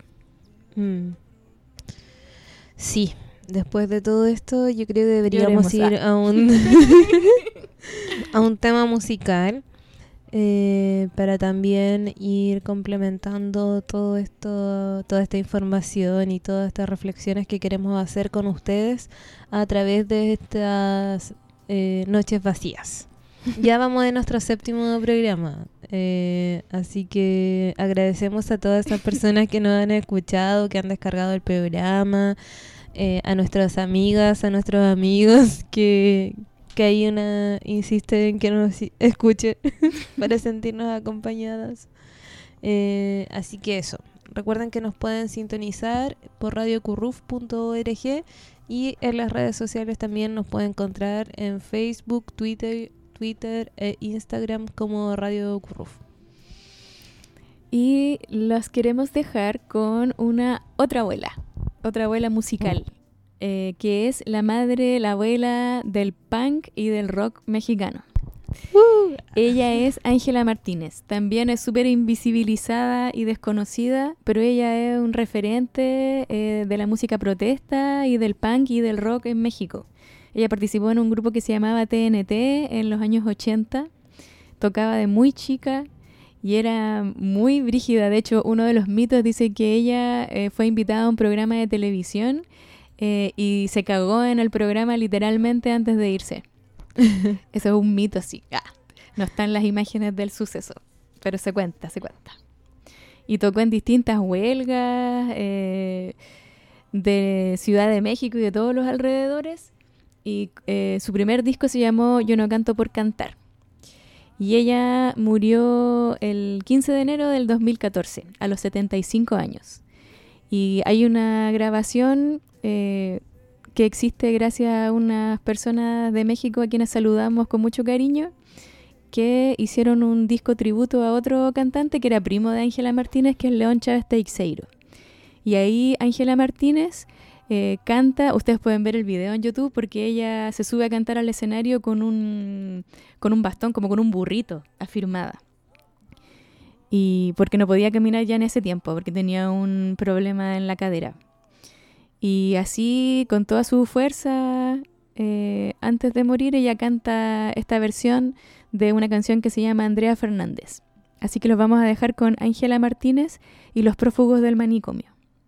Sí. Después de todo esto, yo creo que deberíamos ir a un a un tema musical para también ir complementando todo esto, toda esta información y todas estas reflexiones que queremos hacer con ustedes a través de estas noches vacías. Ya vamos de nuestro 7º programa, así que agradecemos a todas estas personas que nos han escuchado, que han descargado el programa. A nuestras amigas, a nuestros amigos que hay insiste en que nos escuchen para sentirnos acompañadas. Así que eso, recuerden que nos pueden sintonizar por radiocurruf.org y en las redes sociales también nos pueden encontrar en Facebook, Twitter e Instagram como Radio Curruf. Y los queremos dejar con otra abuela musical, que es la madre, la abuela del punk y del rock mexicano. Ella es Ángela Martínez. También es súper invisibilizada y desconocida, pero ella es un referente de la música protesta y del punk y del rock en México. Ella participó en un grupo que se llamaba TNT en los años 80. Tocaba de muy chica y era muy brígida. De hecho, uno de los mitos dice que ella fue invitada a un programa de televisión y se cagó en el programa literalmente antes de irse. Eso es un mito, sí. No están las imágenes del suceso, pero se cuenta. Y tocó en distintas huelgas de Ciudad de México y de todos los alrededores. Y su primer disco se llamó Yo no canto por cantar. Y ella murió el 15 de enero del 2014, a los 75 años. Y hay una grabación que existe gracias a unas personas de México a quienes saludamos con mucho cariño, que hicieron un disco tributo a otro cantante que era primo de Ángela Martínez, que es León Chávez Teixeiro. Y ahí Ángela Martínez canta, ustedes pueden ver el video en YouTube, porque ella se sube a cantar al escenario con un bastón, como con un burrito, afirmada. Y porque no podía caminar ya en ese tiempo, porque tenía un problema en la cadera. Y así, con toda su fuerza, antes de morir, ella canta esta versión de una canción que se llama Andrea Fernández. Así que los vamos a dejar con Ángela Martínez y los prófugos del manicomio.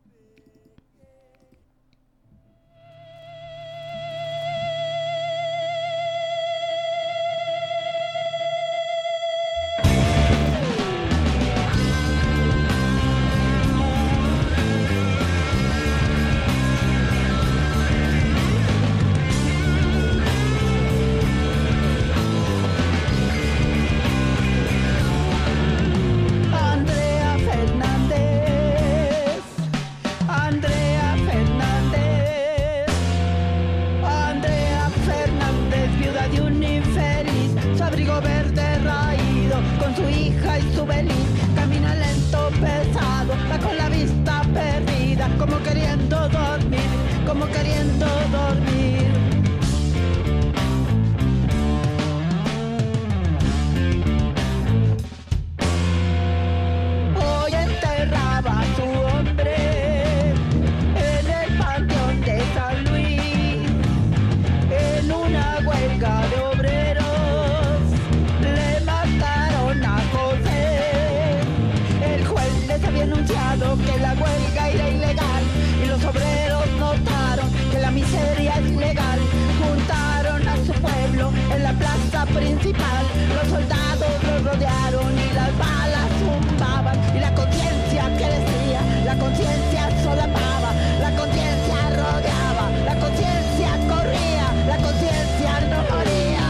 Principal, los soldados los rodearon y las balas zumbaban y la conciencia que decía, la conciencia solapaba, la conciencia rodeaba, la conciencia corría, la conciencia no moría.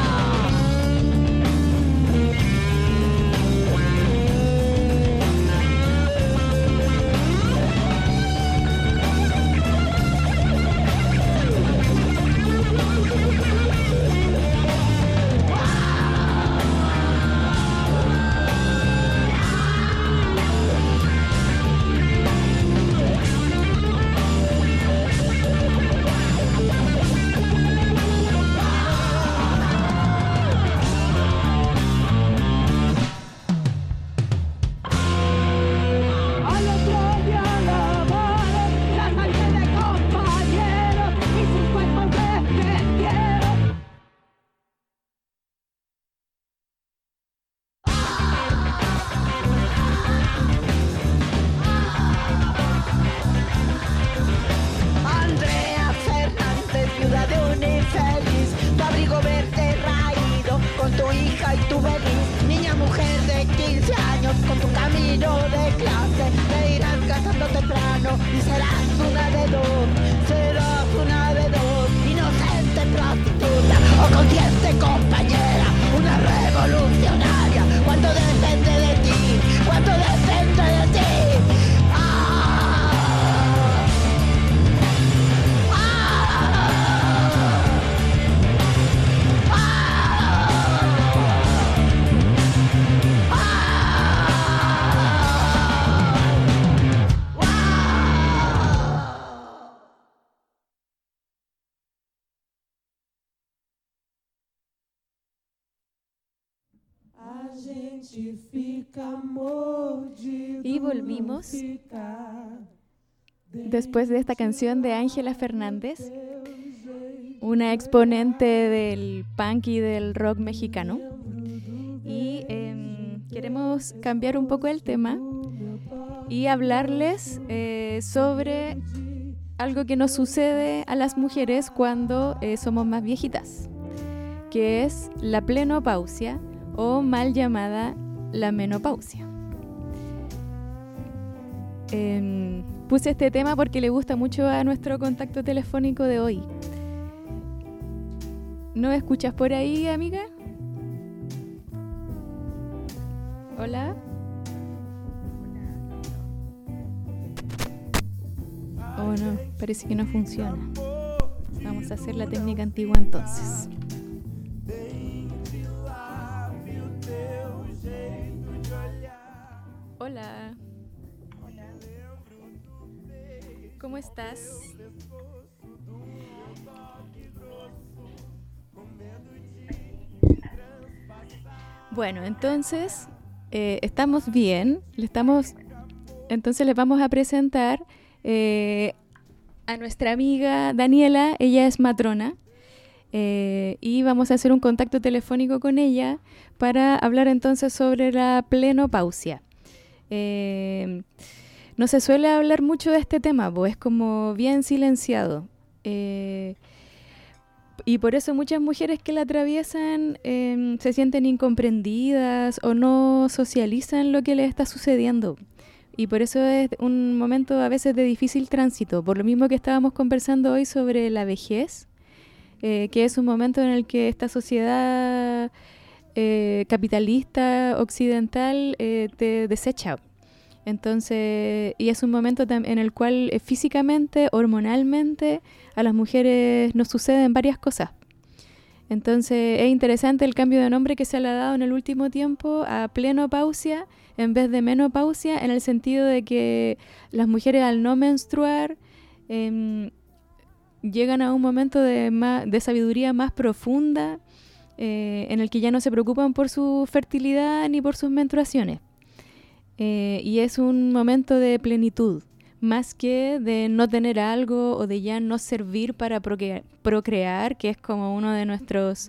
Y volvimos después de esta canción de Ángela Fernández, una exponente del punk y del rock mexicano. Y queremos cambiar un poco el tema y hablarles sobre algo que nos sucede a las mujeres cuando somos más viejitas, que es la plenopausia o mal llamada la menopausia. Puse este tema porque le gusta mucho a nuestro contacto telefónico de hoy. ¿No escuchas por ahí, amiga? Hola. Oh no, parece que no funciona. Vamos a hacer la técnica antigua entonces. Hola. ¿Cómo estás? Bueno, entonces estamos bien. Entonces les vamos a presentar a nuestra amiga Daniela. Ella es matrona y vamos a hacer un contacto telefónico con ella para hablar entonces sobre la plenopausia. No se suele hablar mucho de este tema, pues es como bien silenciado. Y por eso muchas mujeres que la atraviesan se sienten incomprendidas o no socializan lo que les está sucediendo. Y por eso es un momento a veces de difícil tránsito. Por lo mismo que estábamos conversando hoy sobre la vejez, que es un momento en el que esta sociedad capitalista occidental te desecha. Entonces, y es un momento en el cual físicamente, hormonalmente, a las mujeres nos suceden varias cosas. Entonces, es interesante el cambio de nombre que se le ha dado en el último tiempo a plenopausia en vez de menopausia, en el sentido de que las mujeres al no menstruar llegan a un momento de sabiduría más profunda, en el que ya no se preocupan por su fertilidad ni por sus menstruaciones. Y es un momento de plenitud, más que de no tener algo o de ya no servir para procrear, que es como uno de nuestros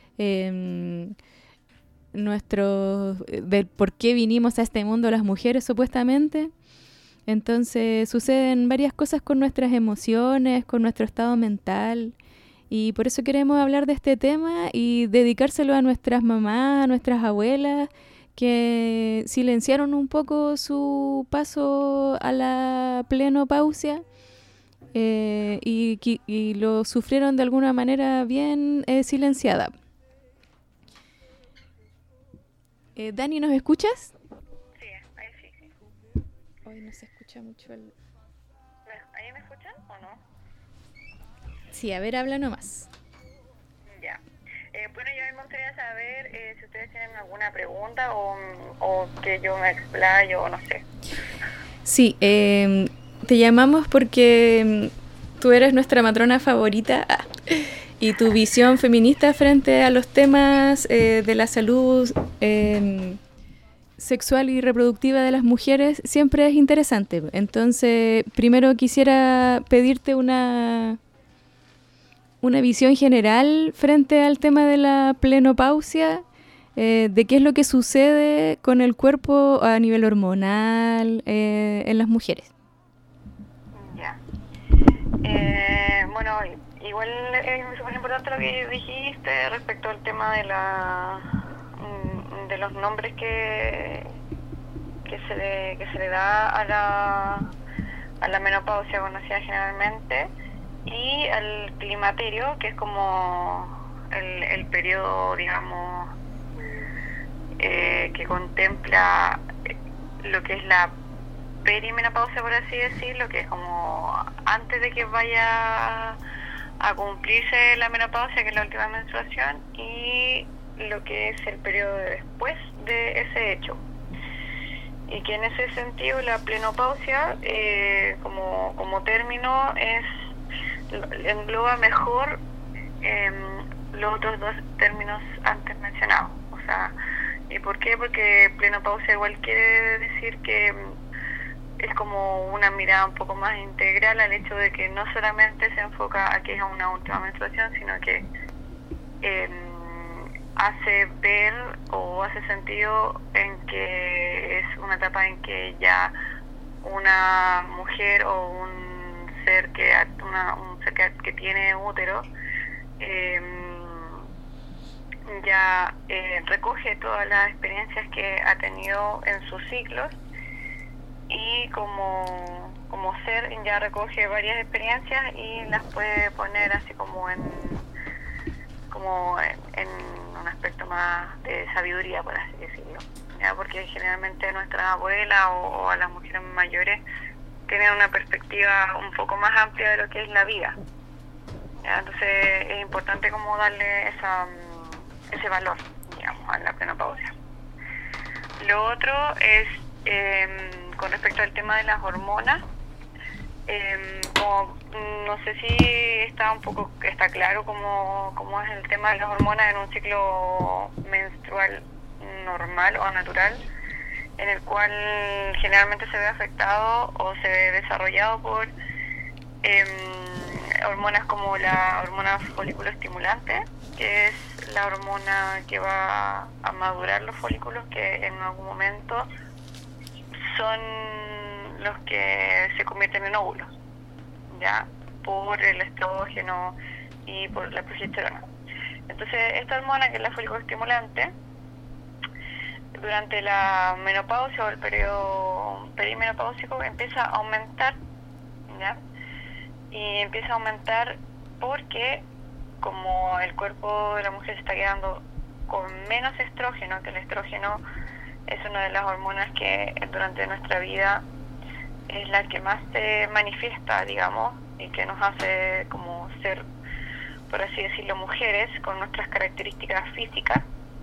del por qué vinimos a este mundo las mujeres, supuestamente. Entonces suceden varias cosas con nuestras emociones, con nuestro estado mental, y por eso queremos hablar de este tema y dedicárselo a nuestras mamás, a nuestras abuelas, que silenciaron un poco su paso a la plenopausia y lo sufrieron de alguna manera bien silenciada. Dani, ¿nos escuchas? Sí, ahí sí. Hoy no se escucha mucho el... ¿Ahí me escuchan o no? Sí, a ver, habla nomás. Ya. Bueno, yo me gustaría saber si ustedes tienen alguna pregunta o que yo me explayo o no sé. Sí, te llamamos porque tú eres nuestra matrona favorita y tu visión feminista frente a los temas de la salud sexual y reproductiva de las mujeres siempre es interesante. Entonces, primero quisiera pedirte una visión general frente al tema de la plenopausia, de qué es lo que sucede con el cuerpo a nivel hormonal en las mujeres. Ya. Bueno, igual es súper importante lo que dijiste respecto al tema de los nombres que se le da a la menopausia conocida generalmente, y al climaterio, que es como el periodo, digamos, que contempla lo que es la perimenopausia, por así decirlo, que es como antes de que vaya a cumplirse la menopausia, que es la última menstruación, y lo que es el periodo después de ese hecho. Y que en ese sentido la plenopausia, como término, engloba mejor los otros dos términos antes mencionados. O sea, ¿y por qué? Porque plenopausia igual quiere decir que es como una mirada un poco más integral al hecho de que no solamente se enfoca a que es una última menstruación, sino que hace ver o hace sentido en que es una etapa en que ya una mujer o un ser que tiene útero ya recoge todas las experiencias que ha tenido en sus ciclos, y como ser ya recoge varias experiencias y las puede poner así como en un aspecto más de sabiduría, por así decirlo, ¿ya? Porque generalmente nuestras abuelas o a las mujeres mayores tienen una perspectiva un poco más amplia de lo que es la vida, ¿ya? Entonces es importante como darle ese valor, digamos, a la plenopausia. Lo otro es con respecto al tema de las hormonas. No sé si está claro cómo es el tema de las hormonas en un ciclo menstrual normal o natural, en el cual generalmente se ve afectado o se ve desarrollado por hormonas como la hormona folículo estimulante, que es la hormona que va a madurar los folículos, que en algún momento son los que se convierten en óvulos, ya, por el estrógeno y por la progesterona. Entonces, esta hormona, que es la folículo estimulante, durante la menopausia o el periodo perimenopáusico empieza a aumentar, ¿ya? Y empieza a aumentar porque como el cuerpo de la mujer se está quedando con menos estrógeno, que el estrógeno es una de las hormonas que durante nuestra vida es la que más se manifiesta, digamos, y que nos hace como ser, por así decirlo, mujeres con nuestras características físicas.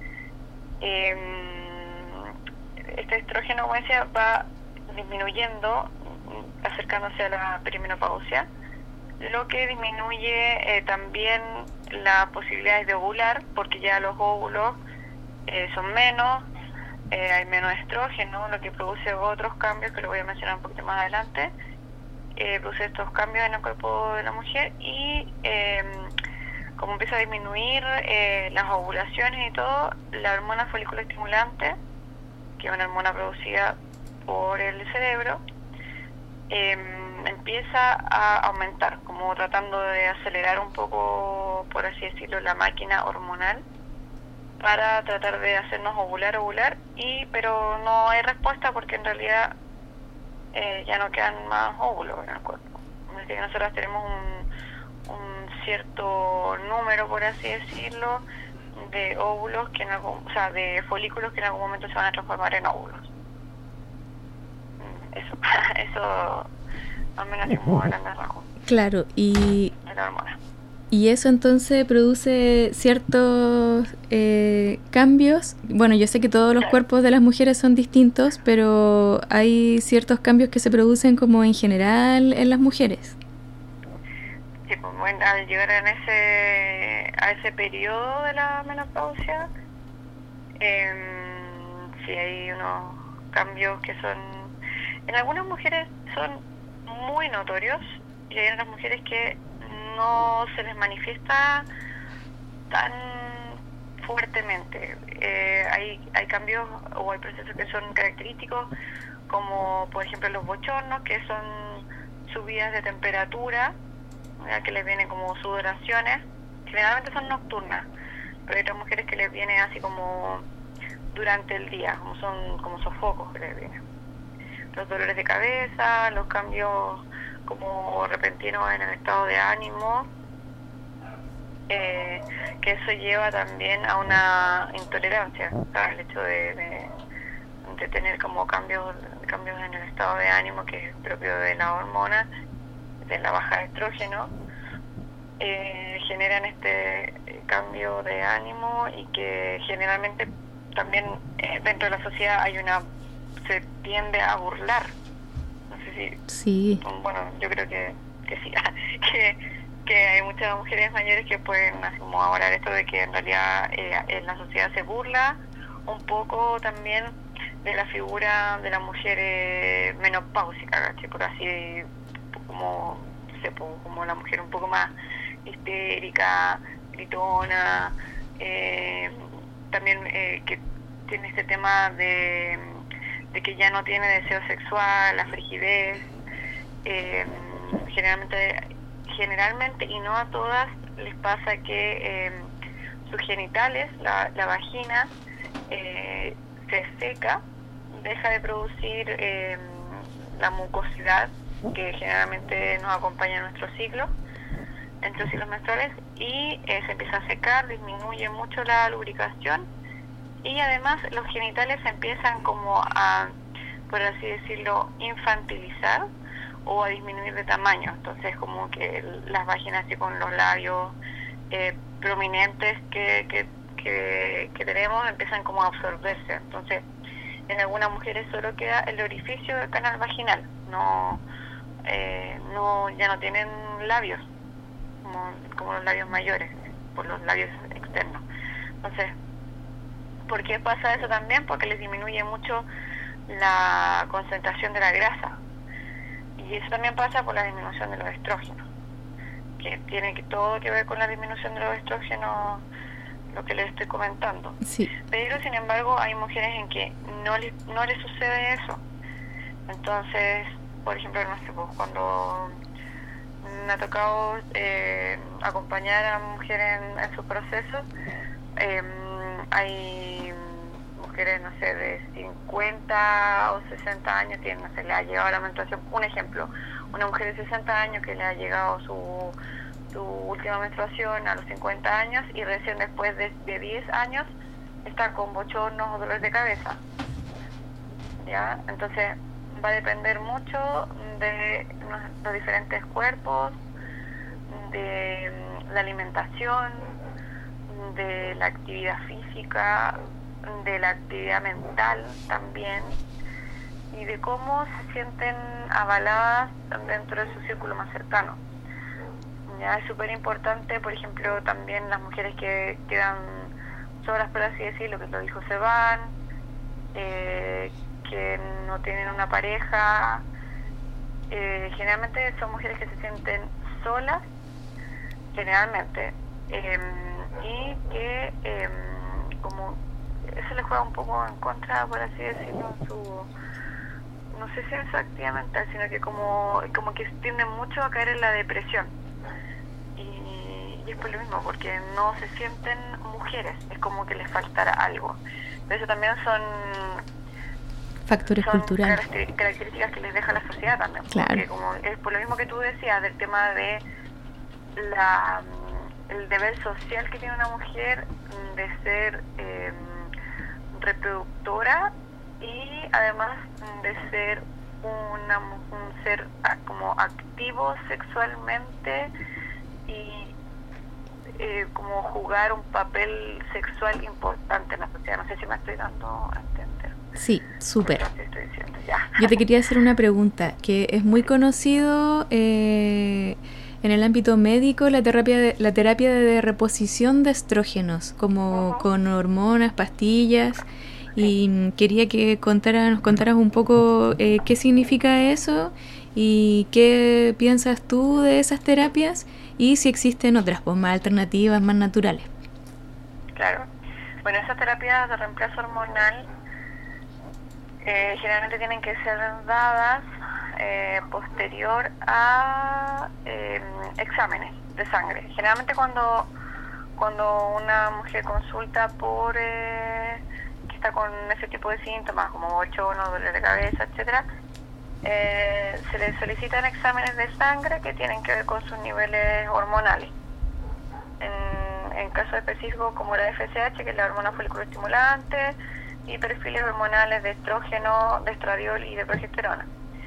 Este estrógeno, como decía, va disminuyendo, acercándose a la perimenopausia, lo que disminuye también las posibilidades de ovular, porque ya los óvulos son menos, hay menos estrógeno, lo que produce otros cambios que lo voy a mencionar un poquito más adelante. Produce estos cambios en el cuerpo de la mujer y como empieza a disminuir las ovulaciones y todo, la hormona folículo estimulante, que es una hormona producida por el cerebro, empieza a aumentar, como tratando de acelerar un poco, por así decirlo, la máquina hormonal para tratar de hacernos ovular, pero no hay respuesta porque en realidad ya no quedan más óvulos en el cuerpo. Es decir, nosotros tenemos un cierto número, por así decirlo, de óvulos que de folículos que en algún momento se van a transformar en óvulos. Eso al menos así como a grandes rasgos. Claro, y la hormona. Y eso entonces produce ciertos cambios. Bueno, yo sé que todos los cuerpos de las mujeres son distintos, pero hay ciertos cambios que se producen como en general en las mujeres. Sí, pues bueno, al llegar a ese periodo de la menopausia, sí hay unos cambios que son, en algunas mujeres son muy notorios y hay otras mujeres que no se les manifiesta tan fuertemente. Hay cambios o hay procesos que son característicos, como por ejemplo los bochornos, que son subidas de temperatura, ¿verdad? Que les vienen como sudoraciones, generalmente son nocturnas, pero hay otras mujeres que les vienen así como durante el día, como sofocos que les vienen. Los dolores de cabeza, los cambios como repentinos en el estado de ánimo, que eso lleva también a una intolerancia, ¿sabes? El hecho de tener como cambios en el estado de ánimo, que es propio de la hormona, de la baja de estrógeno, generan este cambio de ánimo y que generalmente también dentro de la sociedad se tiende a burlar. No sé si... Sí. Bueno, yo creo que sí. que hay muchas mujeres mayores que pueden así como hablar esto de que en realidad en la sociedad se burla un poco también de la figura de la mujer menopáusica, ¿cachai? Por así como, no sé, como la mujer un poco más histérica, gritona, también que tiene este tema de que ya no tiene deseo sexual, la frigidez, generalmente y no a todas les pasa que sus genitales, la vagina, se seca, deja de producir la mucosidad que generalmente nos acompaña en nuestro ciclo, en los ciclos menstruales, y se empieza a secar, disminuye mucho la lubricación y además los genitales empiezan como a, por así decirlo, infantilizar o a disminuir de tamaño. Entonces como que las vaginas así con los labios prominentes que tenemos empiezan como a absorberse. Entonces en algunas mujeres solo queda el orificio del canal vaginal, ya no tienen labios como los labios mayores, por los labios externos. Entonces, ¿por qué pasa eso también? Porque les disminuye mucho la concentración de la grasa. Y eso también pasa por la disminución de los estrógenos, que tiene todo que ver con la disminución de los estrógenos, lo que les estoy comentando. Sí. Pero sin embargo hay mujeres en que no les sucede eso. Entonces, por ejemplo, no sé, pues, cuando me ha tocado acompañar a mujeres en sus procesos, hay mujeres, no sé, de 50 o 60 años que, no sé, le ha llegado la menstruación. Un ejemplo, una mujer de 60 años que le ha llegado su última menstruación a los 50 años y recién después de 10 años está con bochornos o dolores de cabeza. ¿Ya? Entonces va a depender mucho de los diferentes cuerpos, de la alimentación, de la actividad física, de la actividad mental también, y de cómo se sienten avaladas dentro de su círculo más cercano. Ya es súper importante, por ejemplo, también las mujeres que quedan solas, por así decirlo, que los hijos se van, que no tienen una pareja, generalmente son mujeres que se sienten solas, generalmente, y que como eso les juega un poco en contra, por así decirlo, no sé si es activamente, sino que como que tienden mucho a caer en la depresión. Y es por lo mismo, porque no se sienten mujeres, es como que les faltara algo. Pero eso también son factores culturales, características que les deja la sociedad también. Claro. Porque como es por lo mismo que tú decías del tema de el deber social que tiene una mujer de ser reproductora y además de ser un ser como activo sexualmente y como jugar un papel sexual importante en la sociedad. No sé si me estoy dando a entender. Sí, súper. Estoy diciendo, ya. Yo te quería hacer una pregunta, que es muy conocido en el ámbito médico la terapia de reposición de estrógenos, como con hormonas, pastillas, y quería que nos contaras un poco qué significa eso y qué piensas tú de esas terapias y si existen otras, pues más alternativas, más naturales. Claro. Bueno, esas terapias de reemplazo hormonal generalmente tienen que ser dadas posterior a exámenes de sangre. Generalmente cuando una mujer consulta por que está con ese tipo de síntomas como bochorno, dolor de cabeza, etcétera, se le solicitan exámenes de sangre que tienen que ver con sus niveles hormonales. En casos específicos como la FSH, que es la hormona foliculoestimulante, y perfiles hormonales de estrógeno, de estradiol y de progesterona.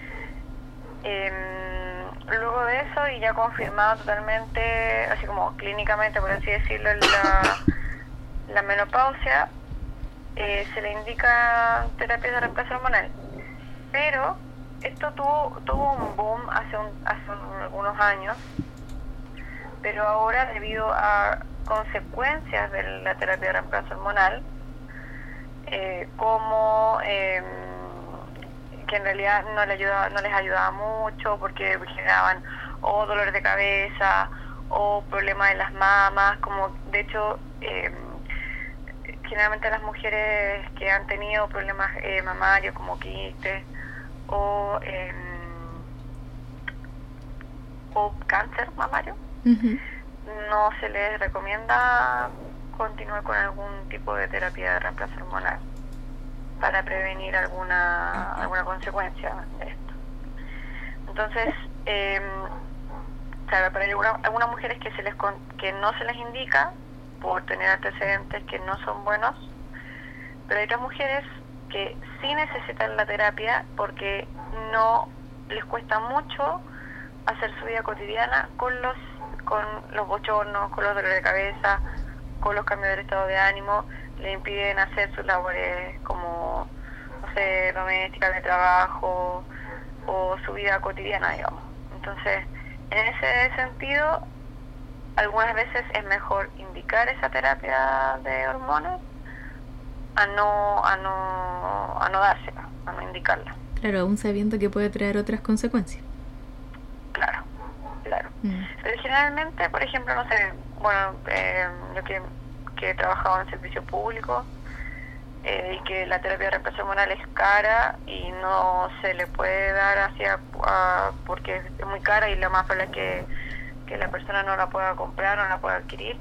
Luego de eso, y ya confirmado totalmente, así como clínicamente, por así decirlo, la menopausia, se le indica terapias de reemplazo hormonal. Pero esto tuvo un boom hace algunos años, pero ahora, debido a consecuencias de la terapia de reemplazo hormonal, como que en realidad no les ayudaba mucho porque generaban o dolores de cabeza o problemas en las mamas, como de hecho generalmente las mujeres que han tenido problemas mamarios como quistes o cáncer mamario, no se les recomienda continuar con algún tipo de terapia de reemplazo hormonal para prevenir alguna consecuencia de esto. Entonces, claro, para algunas mujeres que no se les indica por tener antecedentes que no son buenos, pero hay otras mujeres que sí necesitan la terapia porque no les cuesta mucho hacer su vida cotidiana con los bochornos, con los dolores de cabeza, con los cambios del estado de ánimo, le impiden hacer sus labores como, no sé, domésticas, de trabajo o su vida cotidiana, digamos. Entonces, en ese sentido, algunas veces es mejor indicar esa terapia de hormonas a no dársela, a no indicarla. Claro, aún sabiendo que puede traer otras consecuencias. Claro. Pero generalmente, por ejemplo, no sé, bueno, yo que he trabajado en servicio público y que la terapia de reemplazo hormonal es cara y no se le puede dar porque es muy cara y lo más probable es que la persona no la pueda comprar o no la pueda adquirir.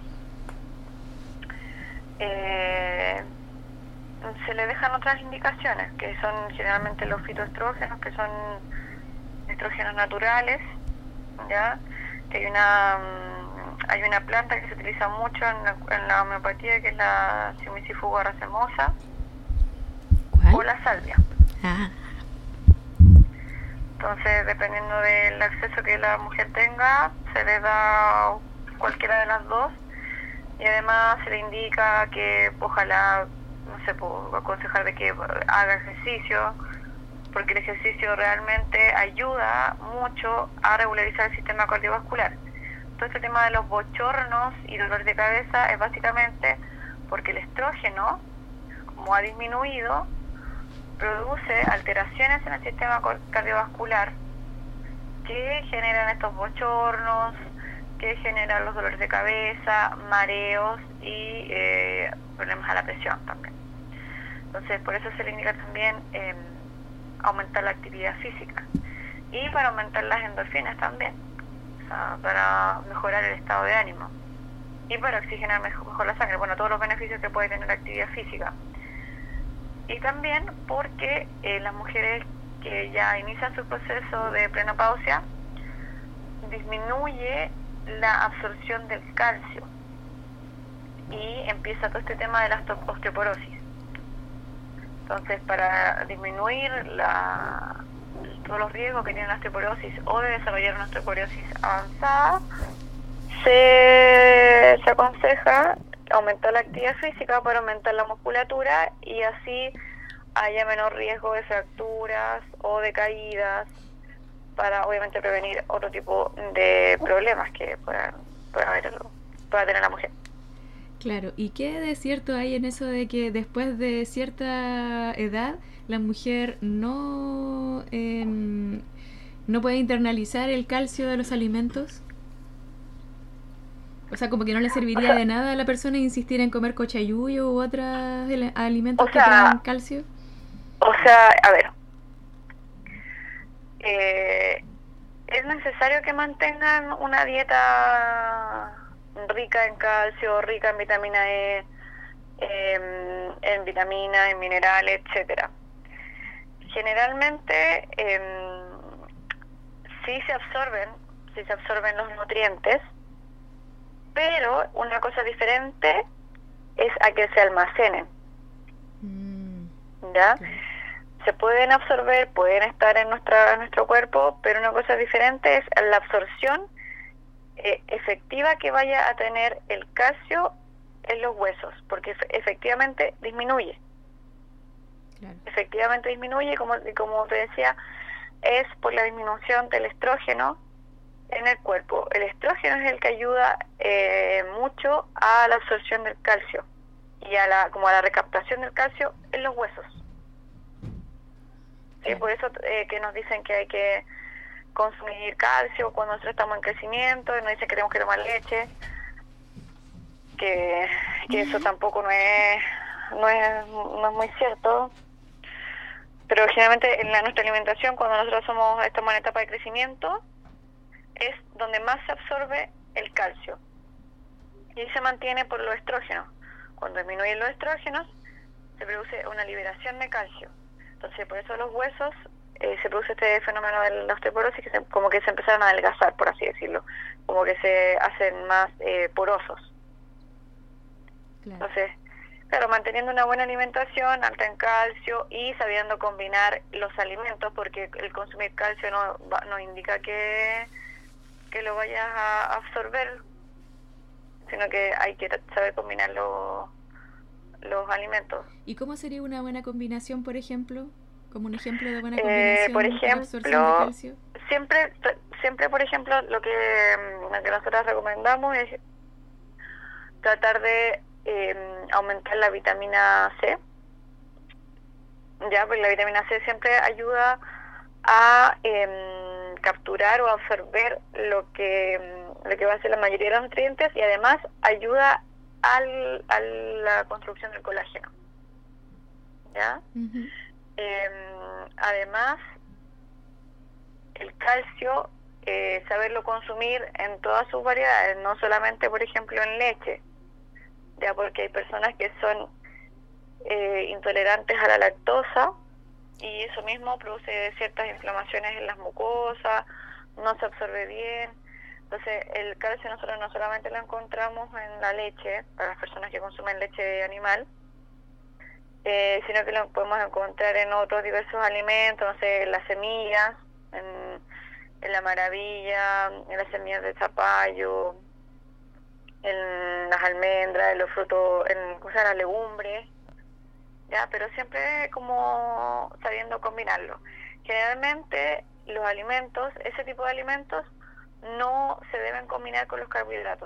Se le dejan otras indicaciones, que son generalmente los fitoestrógenos, que son estrógenos naturales, ¿ya? Que hay una planta que se utiliza mucho en la homeopatía, que es la Simicifuga racemosa. ¿Cuál? O la salvia. Ah. Entonces, dependiendo del acceso que la mujer tenga, se le da cualquiera de las dos, y además se le indica que ojalá, no sé, puedo aconsejar de que haga ejercicio, porque el ejercicio realmente ayuda mucho a regularizar el sistema cardiovascular. Todo este tema de los bochornos y dolor de cabeza es básicamente porque el estrógeno, como ha disminuido, produce alteraciones en el sistema cardiovascular que generan estos bochornos, que generan los dolores de cabeza, mareos y problemas a la presión también. Entonces, por eso se le indica también aumentar la actividad física y para aumentar las endorfinas también, o sea, para mejorar el estado de ánimo y para oxigenar mejor la sangre, bueno, todos los beneficios que puede tener la actividad física. Y también porque las mujeres que ya inician su proceso de prenopausia disminuye la absorción del calcio y empieza todo este tema de la osteoporosis. Entonces, para disminuir todos los riesgos que tiene la osteoporosis o de desarrollar una osteoporosis avanzada, se aconseja aumentar la actividad física para aumentar la musculatura y así haya menor riesgo de fracturas o de caídas, para obviamente prevenir otro tipo de problemas que pueda tener la mujer. Claro, ¿y qué de cierto hay en eso de que después de cierta edad la mujer no puede internalizar el calcio de los alimentos? O sea, como que no le serviría de nada a la persona insistir en comer cochayuyo u otros alimentos que tengan calcio. O sea, a ver, es necesario que mantengan una dieta rica en calcio, rica en vitamina E, en vitaminas, en minerales, etcétera. Generalmente sí se absorben los nutrientes, pero una cosa diferente es a que se almacenen. ¿Ya? Se pueden absorber, pueden estar en nuestro cuerpo, pero una cosa diferente es la absorción efectiva que vaya a tener el calcio en los huesos, porque efectivamente disminuye. Claro. Efectivamente disminuye, como te decía, es por la disminución del estrógeno en el cuerpo. El estrógeno es el que ayuda mucho a la absorción del calcio y a la recaptación del calcio en los huesos. Sí, por eso que nos dicen que hay que consumir calcio cuando nosotros estamos en crecimiento, y nos dicen que tenemos que tomar leche, que eso tampoco no es muy cierto. Pero generalmente en nuestra alimentación, cuando nosotros estamos en etapa de crecimiento, es donde más se absorbe el calcio y se mantiene por los estrógenos. Cuando disminuyen los estrógenos, se produce una liberación de calcio. Entonces, por eso los huesos se produce este fenómeno de la osteoporosis, como que se empezaron a adelgazar, por así decirlo, como que se hacen más porosos. Claro. Entonces, claro, manteniendo una buena alimentación alta en calcio y sabiendo combinar los alimentos, porque el consumir calcio no indica que lo vayas a absorber, sino que hay que saber combinar los alimentos. ¿Y cómo sería una buena combinación, por ejemplo? Como un ejemplo de buena combinación por ejemplo, absorción de calcio. Siempre, por ejemplo, lo que nosotros recomendamos es tratar de aumentar la vitamina C, ya, porque la vitamina C siempre ayuda a capturar o absorber lo que lo que va a ser la mayoría de los nutrientes, y además ayuda a la construcción del colágeno. ¿Ya? Además, el calcio, saberlo consumir en todas sus variedades, no solamente, por ejemplo, en leche, ya, porque hay personas que son intolerantes a la lactosa, y eso mismo produce ciertas inflamaciones en las mucosas, no se absorbe bien. Entonces, el calcio nosotros no solamente lo encontramos en la leche, para las personas que consumen leche animal, sino que lo podemos encontrar en otros diversos alimentos, no sé, en las semillas, en la maravilla, en las semillas de zapallo, en las almendras, en los frutos, en las legumbres, ya, pero siempre como sabiendo combinarlo. Generalmente los alimentos, ese tipo de alimentos, no se deben combinar con los carbohidratos.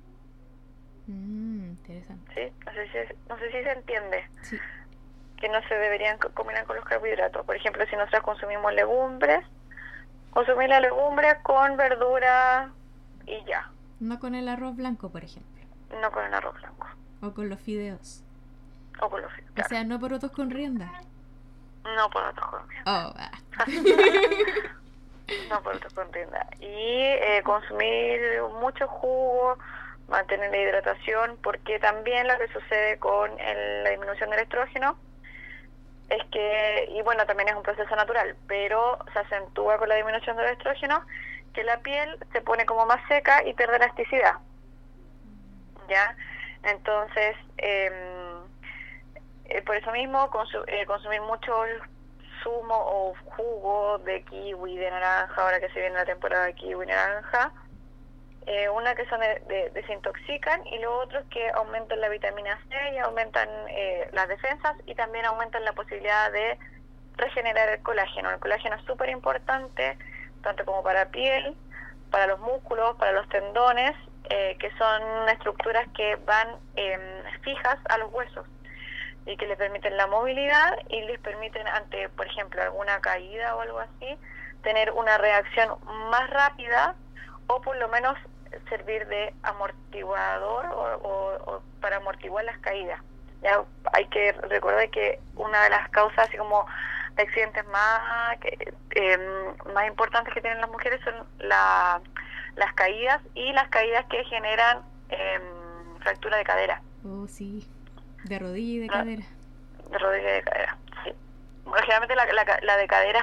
Interesante. ¿Sí? No sé si se entiende. Sí. Que no se deberían combinar con los carbohidratos. Por ejemplo, si nosotros consumimos legumbres, consumir la legumbre con verdura y ya. No con el arroz blanco, por ejemplo. No con el arroz blanco. O con los fideos. O con los fideos. O sea, no porotos con rienda. No porotos con rienda. Oh, No porotos con rienda. Y consumir mucho jugo, mantener la hidratación, porque también lo que sucede con la disminución del estrógeno es que, y bueno, también es un proceso natural, pero se acentúa con la disminución del estrógeno, que la piel se pone como más seca y pierde elasticidad. ¿Ya? Entonces, por eso mismo, consumir mucho zumo o jugo de kiwi, de naranja, ahora que se viene la temporada de kiwi y naranja, una que son desintoxican, y lo otro es que aumentan la vitamina C y aumentan las defensas, y también aumentan la posibilidad de regenerar el colágeno. El colágeno es súper importante, tanto como para la piel, para los músculos, para los tendones, que son estructuras que van fijas a los huesos y que les permiten la movilidad y les permiten, ante, por ejemplo, alguna caída o algo así, tener una reacción más rápida, o por lo menos servir de amortiguador o para amortiguar las caídas. Ya hay que recordar que una de las causas, así como de accidentes más importantes que tienen las mujeres, son las caídas, y las caídas que generan fractura de cadera. Oh, sí. De rodilla y de cadera. De rodilla y de cadera, sí. Bueno, generalmente la de cadera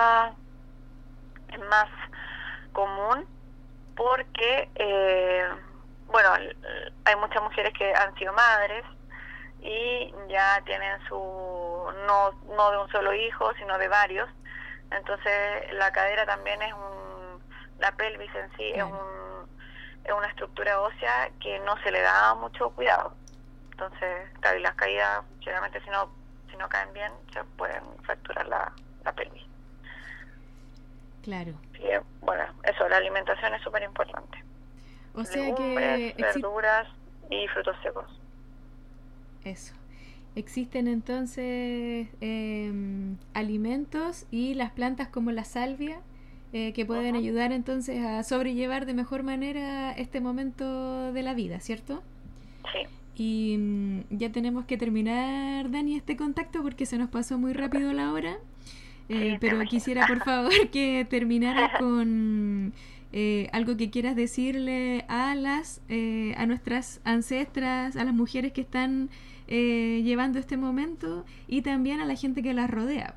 es más común, porque bueno, hay muchas mujeres que han sido madres y ya tienen no de un solo hijo, sino de varios. Entonces la cadera también la pelvis en sí, claro, es una estructura ósea que no se le da mucho cuidado. Entonces, claro, y las caídas, generalmente si no caen bien, se pueden fracturar la pelvis. Claro. Sí, bueno, eso, la alimentación es súper importante. O sea, legumbres, verduras y frutos secos. Eso. Existen entonces alimentos y las plantas como la salvia que pueden ayudar entonces a sobrellevar de mejor manera este momento de la vida, ¿cierto? Sí. Y ya tenemos que terminar, Dani, este contacto porque se nos pasó muy rápido la hora. Pero quisiera, por favor, que terminaras con algo que quieras decirle a nuestras ancestras, a las mujeres que están llevando este momento, y también a la gente que las rodea.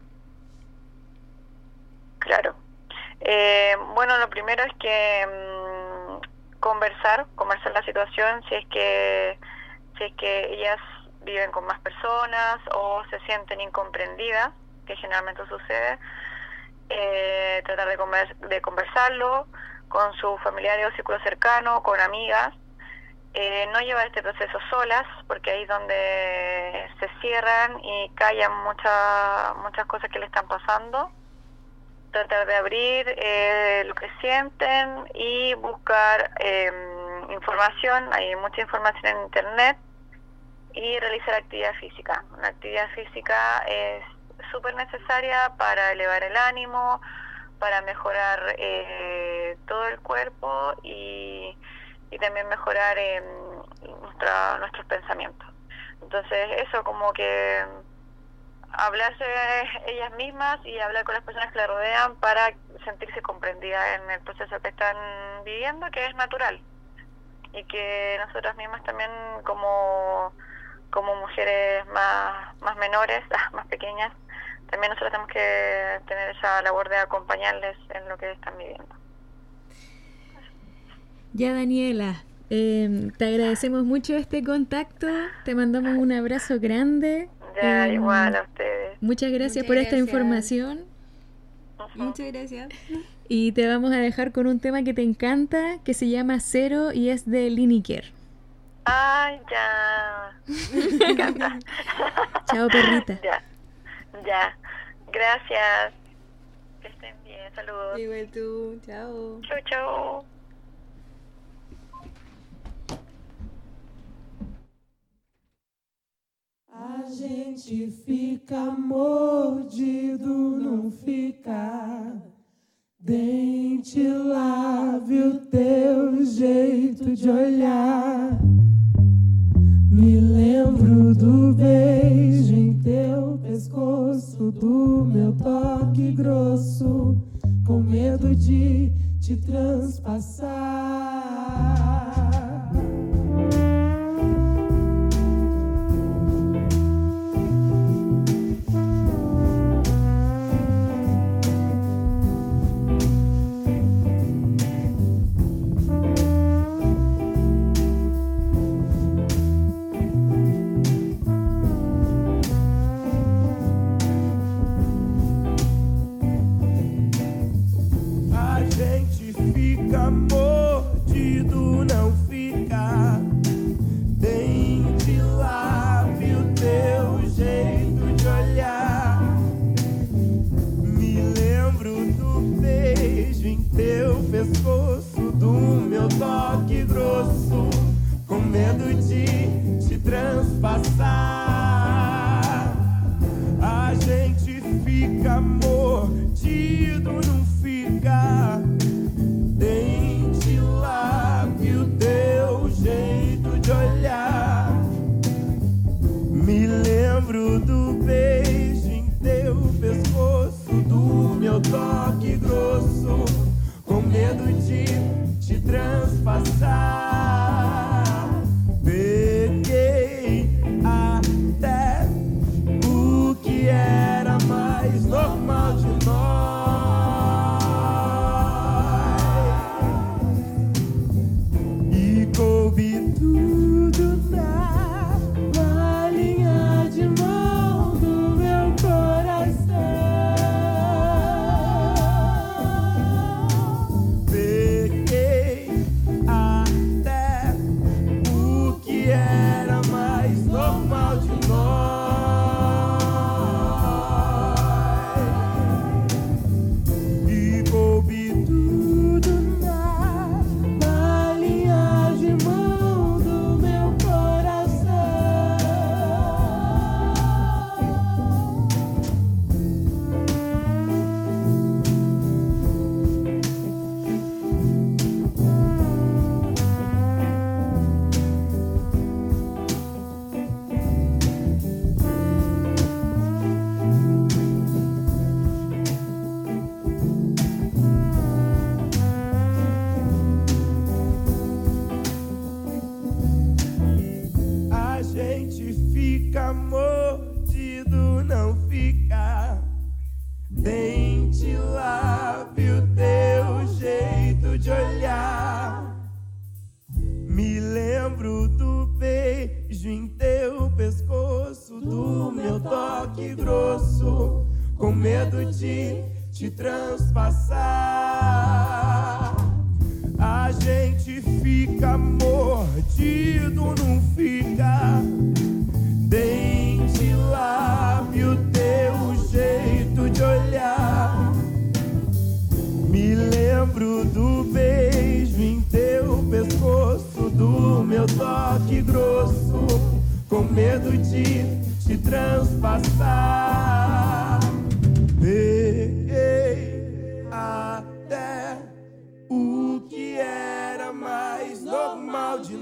Claro. Bueno, lo primero es que conversar la situación, si es que ellas viven con más personas o se sienten incomprendidas, que generalmente sucede, tratar de conversarlo con sus familiares o círculo cercano, con amigas, no llevar este proceso solas, porque ahí es donde se cierran y callan muchas cosas que le están pasando. Tratar de abrir lo que sienten y buscar información. Hay mucha información en internet, y realizar actividad física. Una actividad física es súper necesaria para elevar el ánimo, para mejorar todo el cuerpo y también mejorar nuestros pensamientos. Entonces eso, como que hablarse ellas mismas y hablar con las personas que la rodean para sentirse comprendidas en el proceso que están viviendo, que es natural, y que nosotras mismas también como mujeres más menores, más pequeñas, también nosotros tenemos que tener esa labor de acompañarles en lo que están viviendo. Ya, Daniela, te agradecemos mucho este contacto, te mandamos un abrazo grande. Ya, igual a ustedes. Muchas gracias por esta información. Muchas gracias. Y te vamos a dejar con un tema que te encanta, que se llama Cero y es de Lineker. Ay, ya. Me encanta. Chao, perrita. Ya. Gracias. Que estén bien. Saludos. Igual tú. Chao. Chau. A gente fica mordido, não fica. Dente, lave o teu jeito de olhar. Me lembro do beijo em teu pescoço, do meu toque grosso, com medo de te transpassar. Mordido, não fica. Dente, lave o teu jeito de olhar. Me lembro do beijo em teu pescoço, do meu toque grosso, com medo de te transpassar. A gente fica mordido, não fica. Dente, lave o teu jeito de olhar. Me lembro do beijo em teu pescoço, do meu toque grosso, com medo de te transpassar. Peguei até o que era mais normal de nós. Coube tudo na linha de mão do meu coração. Peguei até o que era mais normal de nós. E coube tudo na linha de mão do meu coração. A gente fica mordido, não fica. Dente, lave o teu jeito de olhar. Me lembro do beijo em teu pescoço, do meu toque grosso, com medo de te transpassar. A gente fica mordido, não fica. Dente, lave o teu jeito de olhar. Me lembro do beijo em teu pescoço, do meu toque grosso, com medo de te transpassar. Peguei a era mais normal de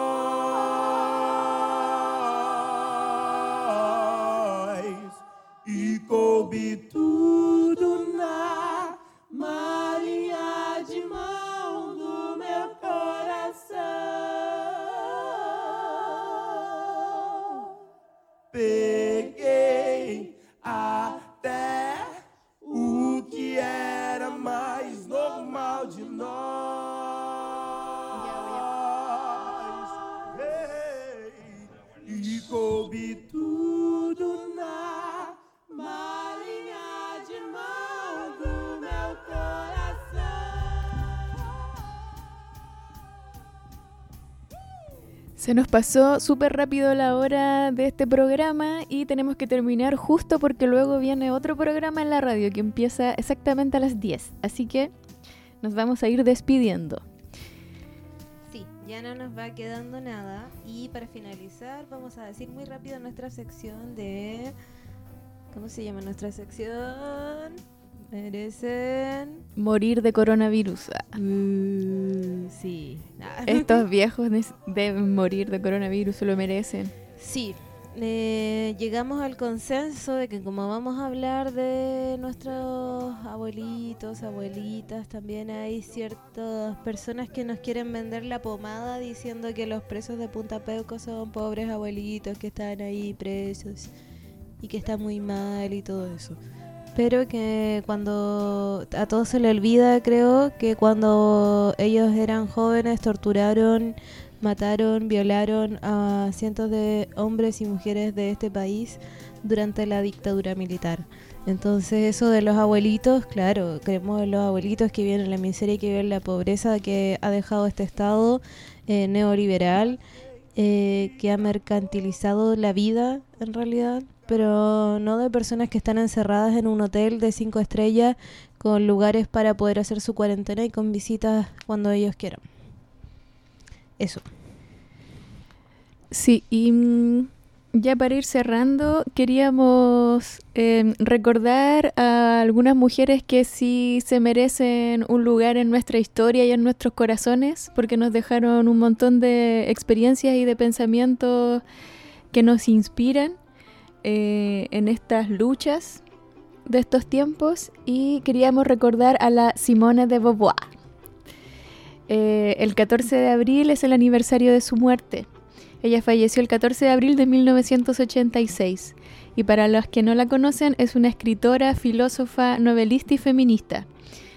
nós. E coube tudo na malinha de mão do meu coração. Peguei até o que era mais normal de nós. E coube tudo na malinha de mão do meu coração. Se nos pasó súper rápido la hora de este programa y tenemos que terminar justo porque luego viene otro programa en la radio que empieza exactamente a las 10. Así que nos vamos a ir despidiendo. Sí, ya no nos va quedando nada. Y para finalizar vamos a decir muy rápido nuestra sección de... ¿Cómo se llama nuestra sección? Merecen... Morir de coronavirus. Sí. Estos viejos deben morir de coronavirus, se lo merecen. Sí. Llegamos al consenso de que como vamos a hablar de nuestros abuelitos, abuelitas, también hay ciertas personas que nos quieren vender la pomada diciendo que los presos de Punta Peuco son pobres abuelitos que están ahí presos y que está muy mal y todo eso. Pero que cuando a todos se le olvida, creo, que cuando ellos eran jóvenes torturaron, mataron, violaron a cientos de hombres y mujeres de este país durante la dictadura militar. Entonces eso de los abuelitos, claro, creemos en los abuelitos que viven en la miseria y que viven en la pobreza que ha dejado este Estado neoliberal, que ha mercantilizado la vida en realidad, pero no de personas que están encerradas en un hotel de 5 estrellas con lugares para poder hacer su cuarentena y con visitas cuando ellos quieran. Eso. Sí, y ya para ir cerrando, queríamos recordar a algunas mujeres que sí se merecen un lugar en nuestra historia y en nuestros corazones, porque nos dejaron un montón de experiencias y de pensamientos que nos inspiran en estas luchas de estos tiempos, y queríamos recordar a la Simone de Beauvoir. El 14 de abril es el aniversario de su muerte. Ella falleció el 14 de abril de 1986 y para los que no la conocen es una escritora, filósofa, novelista y feminista.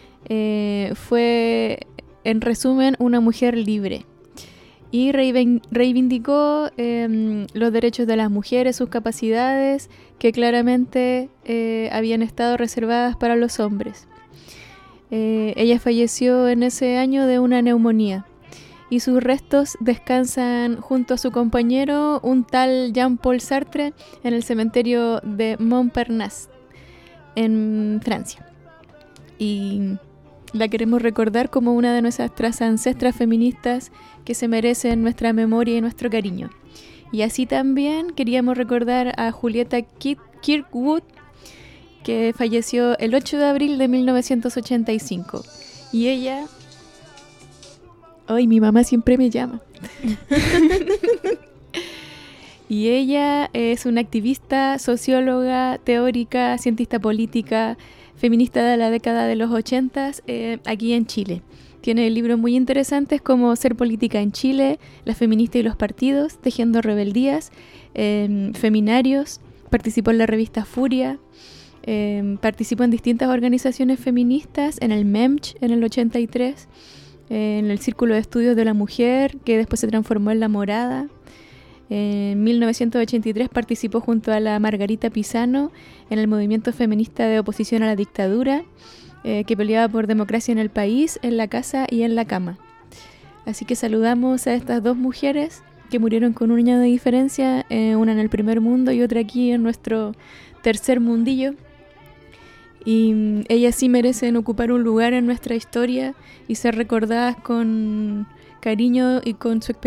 Fue, en resumen, una mujer libre y reivindicó los derechos de las mujeres, sus capacidades que claramente habían estado reservadas para los hombres. Ella falleció en ese año de una neumonía y sus restos descansan junto a su compañero, un tal Jean-Paul Sartre, en el cementerio de Montparnasse, en Francia. Y la queremos recordar como una de nuestras ancestras feministas que se merecen nuestra memoria y nuestro cariño. Y así también queríamos recordar a Julieta Kirkwood, que falleció el 8 de abril de 1985. Y ella... ¡Ay, mi mamá siempre me llama! Y ella es una activista, socióloga, teórica, cientista política, feminista de la década de los 80 aquí en Chile. Tiene libros muy interesantes como Ser política en Chile, La feminista y los partidos, Tejiendo rebeldías, Feminarios, participó en la revista Furia, participó en distintas organizaciones feministas, en el MEMCH en el 83, en el Círculo de Estudios de la Mujer, que después se transformó en La Morada. En 1983 participó junto a la Margarita Pisano en el movimiento feminista de oposición a la dictadura, que peleaba por democracia en el país, en la casa y en la cama. Así que saludamos a estas dos mujeres que murieron con un año de diferencia, una en el primer mundo y otra aquí en nuestro tercer mundillo. Y ellas sí merecen ocupar un lugar en nuestra historia y ser recordadas con cariño y con su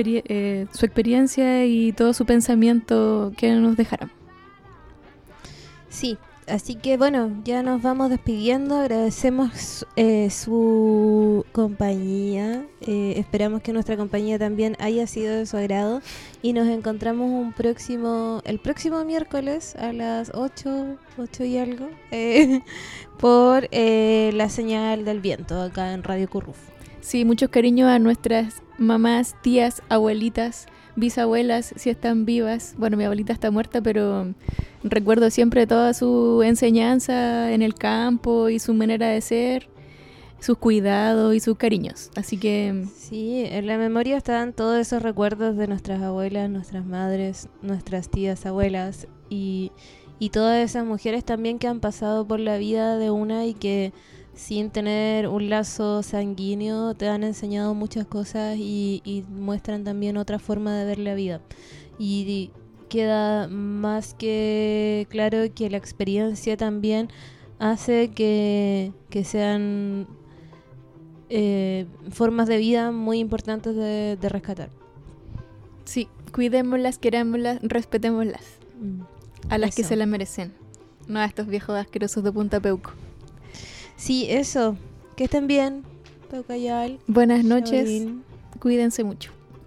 experiencia y todo su pensamiento que nos dejaron. Sí, Así que bueno, ya nos vamos despidiendo. Agradecemos su compañía. Esperamos que nuestra compañía también haya sido de su agrado. Y nos encontramos el próximo miércoles a las 8 y algo, por la señal del viento acá en Radio Curruf. Sí, muchos cariños a nuestras mamás, tías, abuelitas, bisabuelas, si están vivas. Bueno, mi abuelita está muerta, pero recuerdo siempre toda su enseñanza en el campo y su manera de ser, sus cuidados y sus cariños. Así que sí, en la memoria están todos esos recuerdos de nuestras abuelas, nuestras madres, nuestras tías, abuelas y todas esas mujeres también que han pasado por la vida de una y que sin tener un lazo sanguíneo te han enseñado muchas cosas y muestran también otra forma de ver la vida. Y queda más que claro que la experiencia también hace que sean formas de vida muy importantes de rescatar. Sí, cuidémoslas, querámoslas, respetémoslas. A las que se las merecen. No a estos viejos asquerosos de Punta Peuco. Sí, eso. Que estén bien. Peucayal. Buenas noches. Shaolin. Cuídense mucho.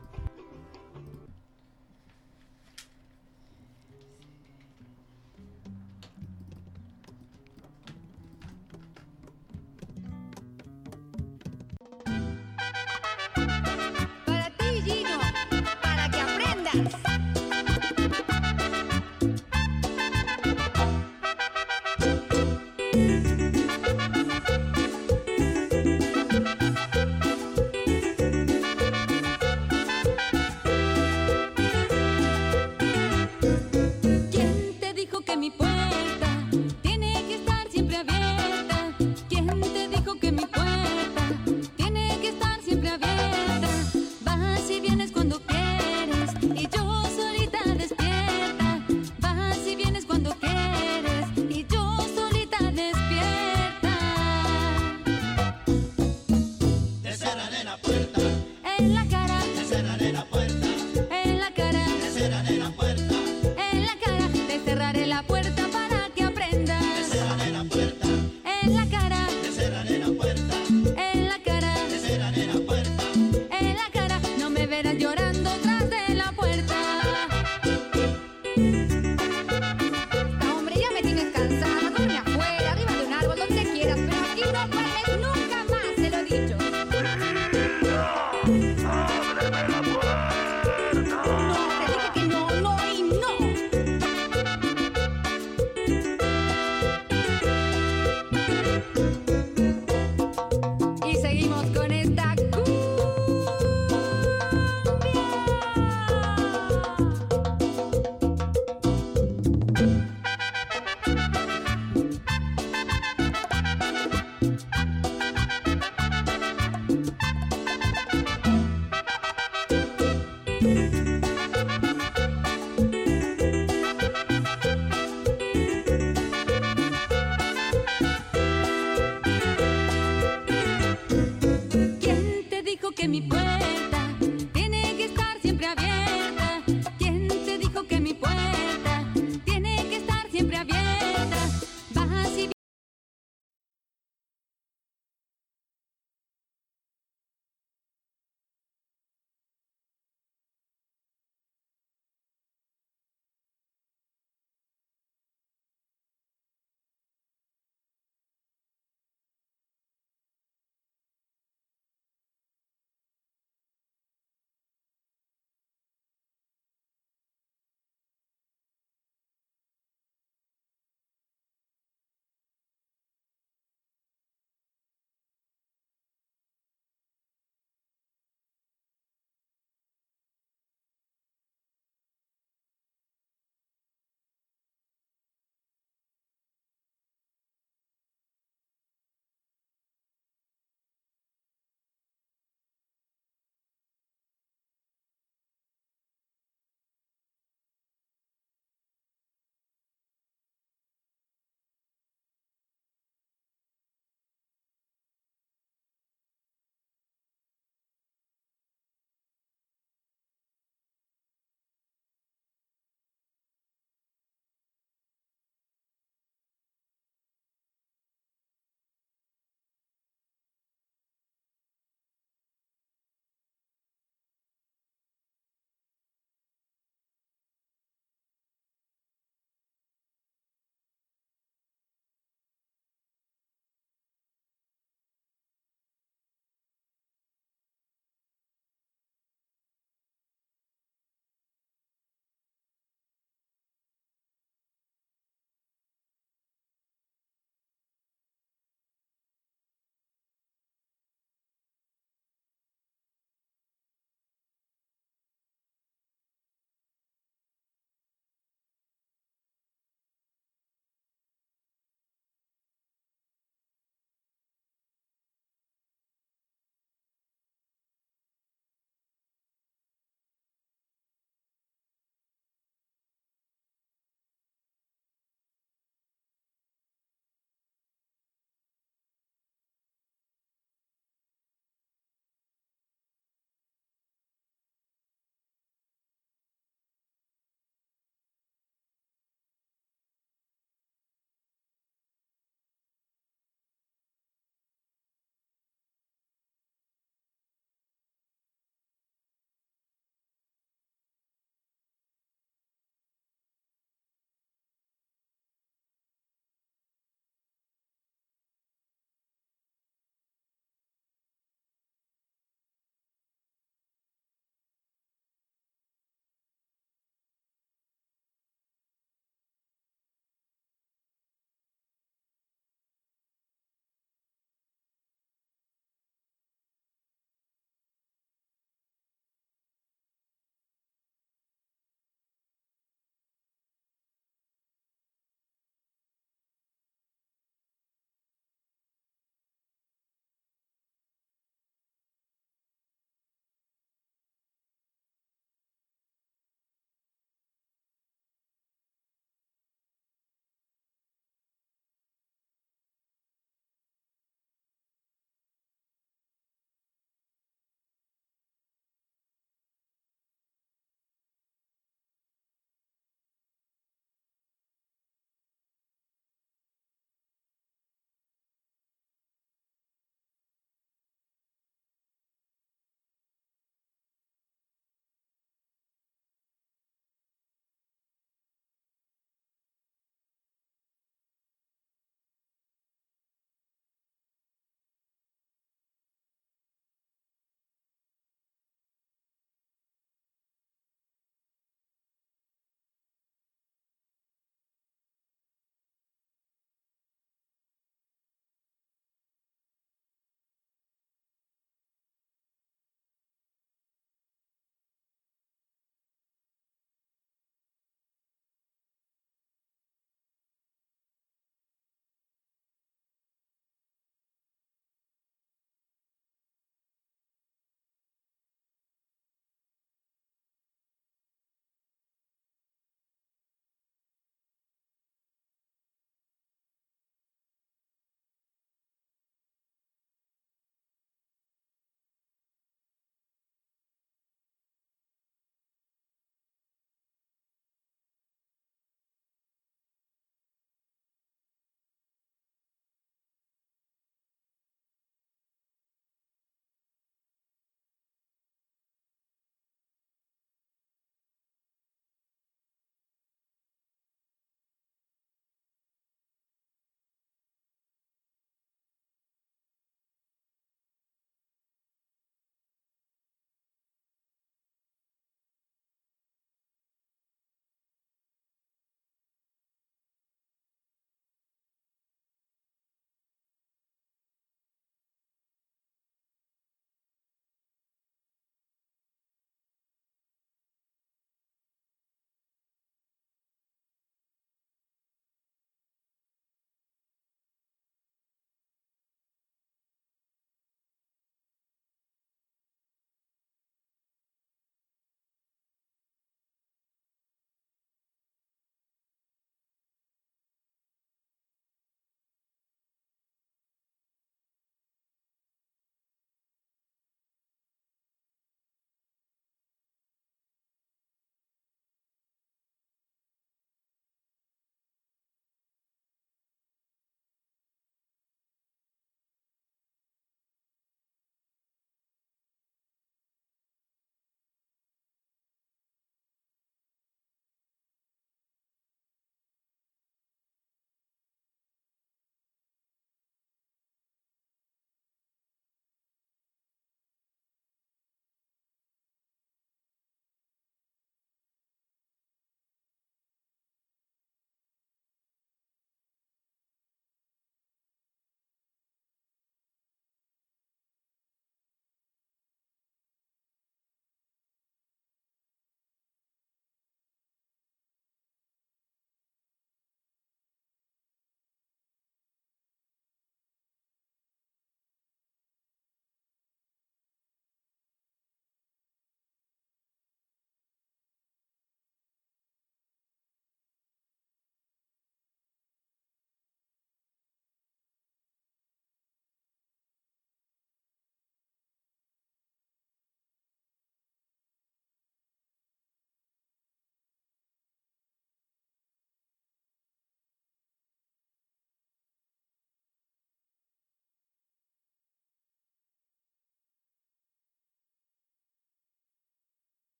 Para ti, Gino, para que aprendas. ¿Quién te dijo que mi puerta tiene que estar siempre abierta? ¿Quién te dijo que mi puerta tiene que estar siempre abierta? Vas y vienes cuando quieres y yo solita despierta. Vas y vienes cuando quieres y yo solita despierta. Te cerraré la puerta, En la cara, te cerraré la puerta, en la cara, te cerraré la puerta, en la cara, te cerraré la puerta para que te aprendas. cerraré la puerta, En la cara, te cerraré la puerta, en la cara, te cerraré la puerta. en la cara, no me verás llorando tras de la puerta.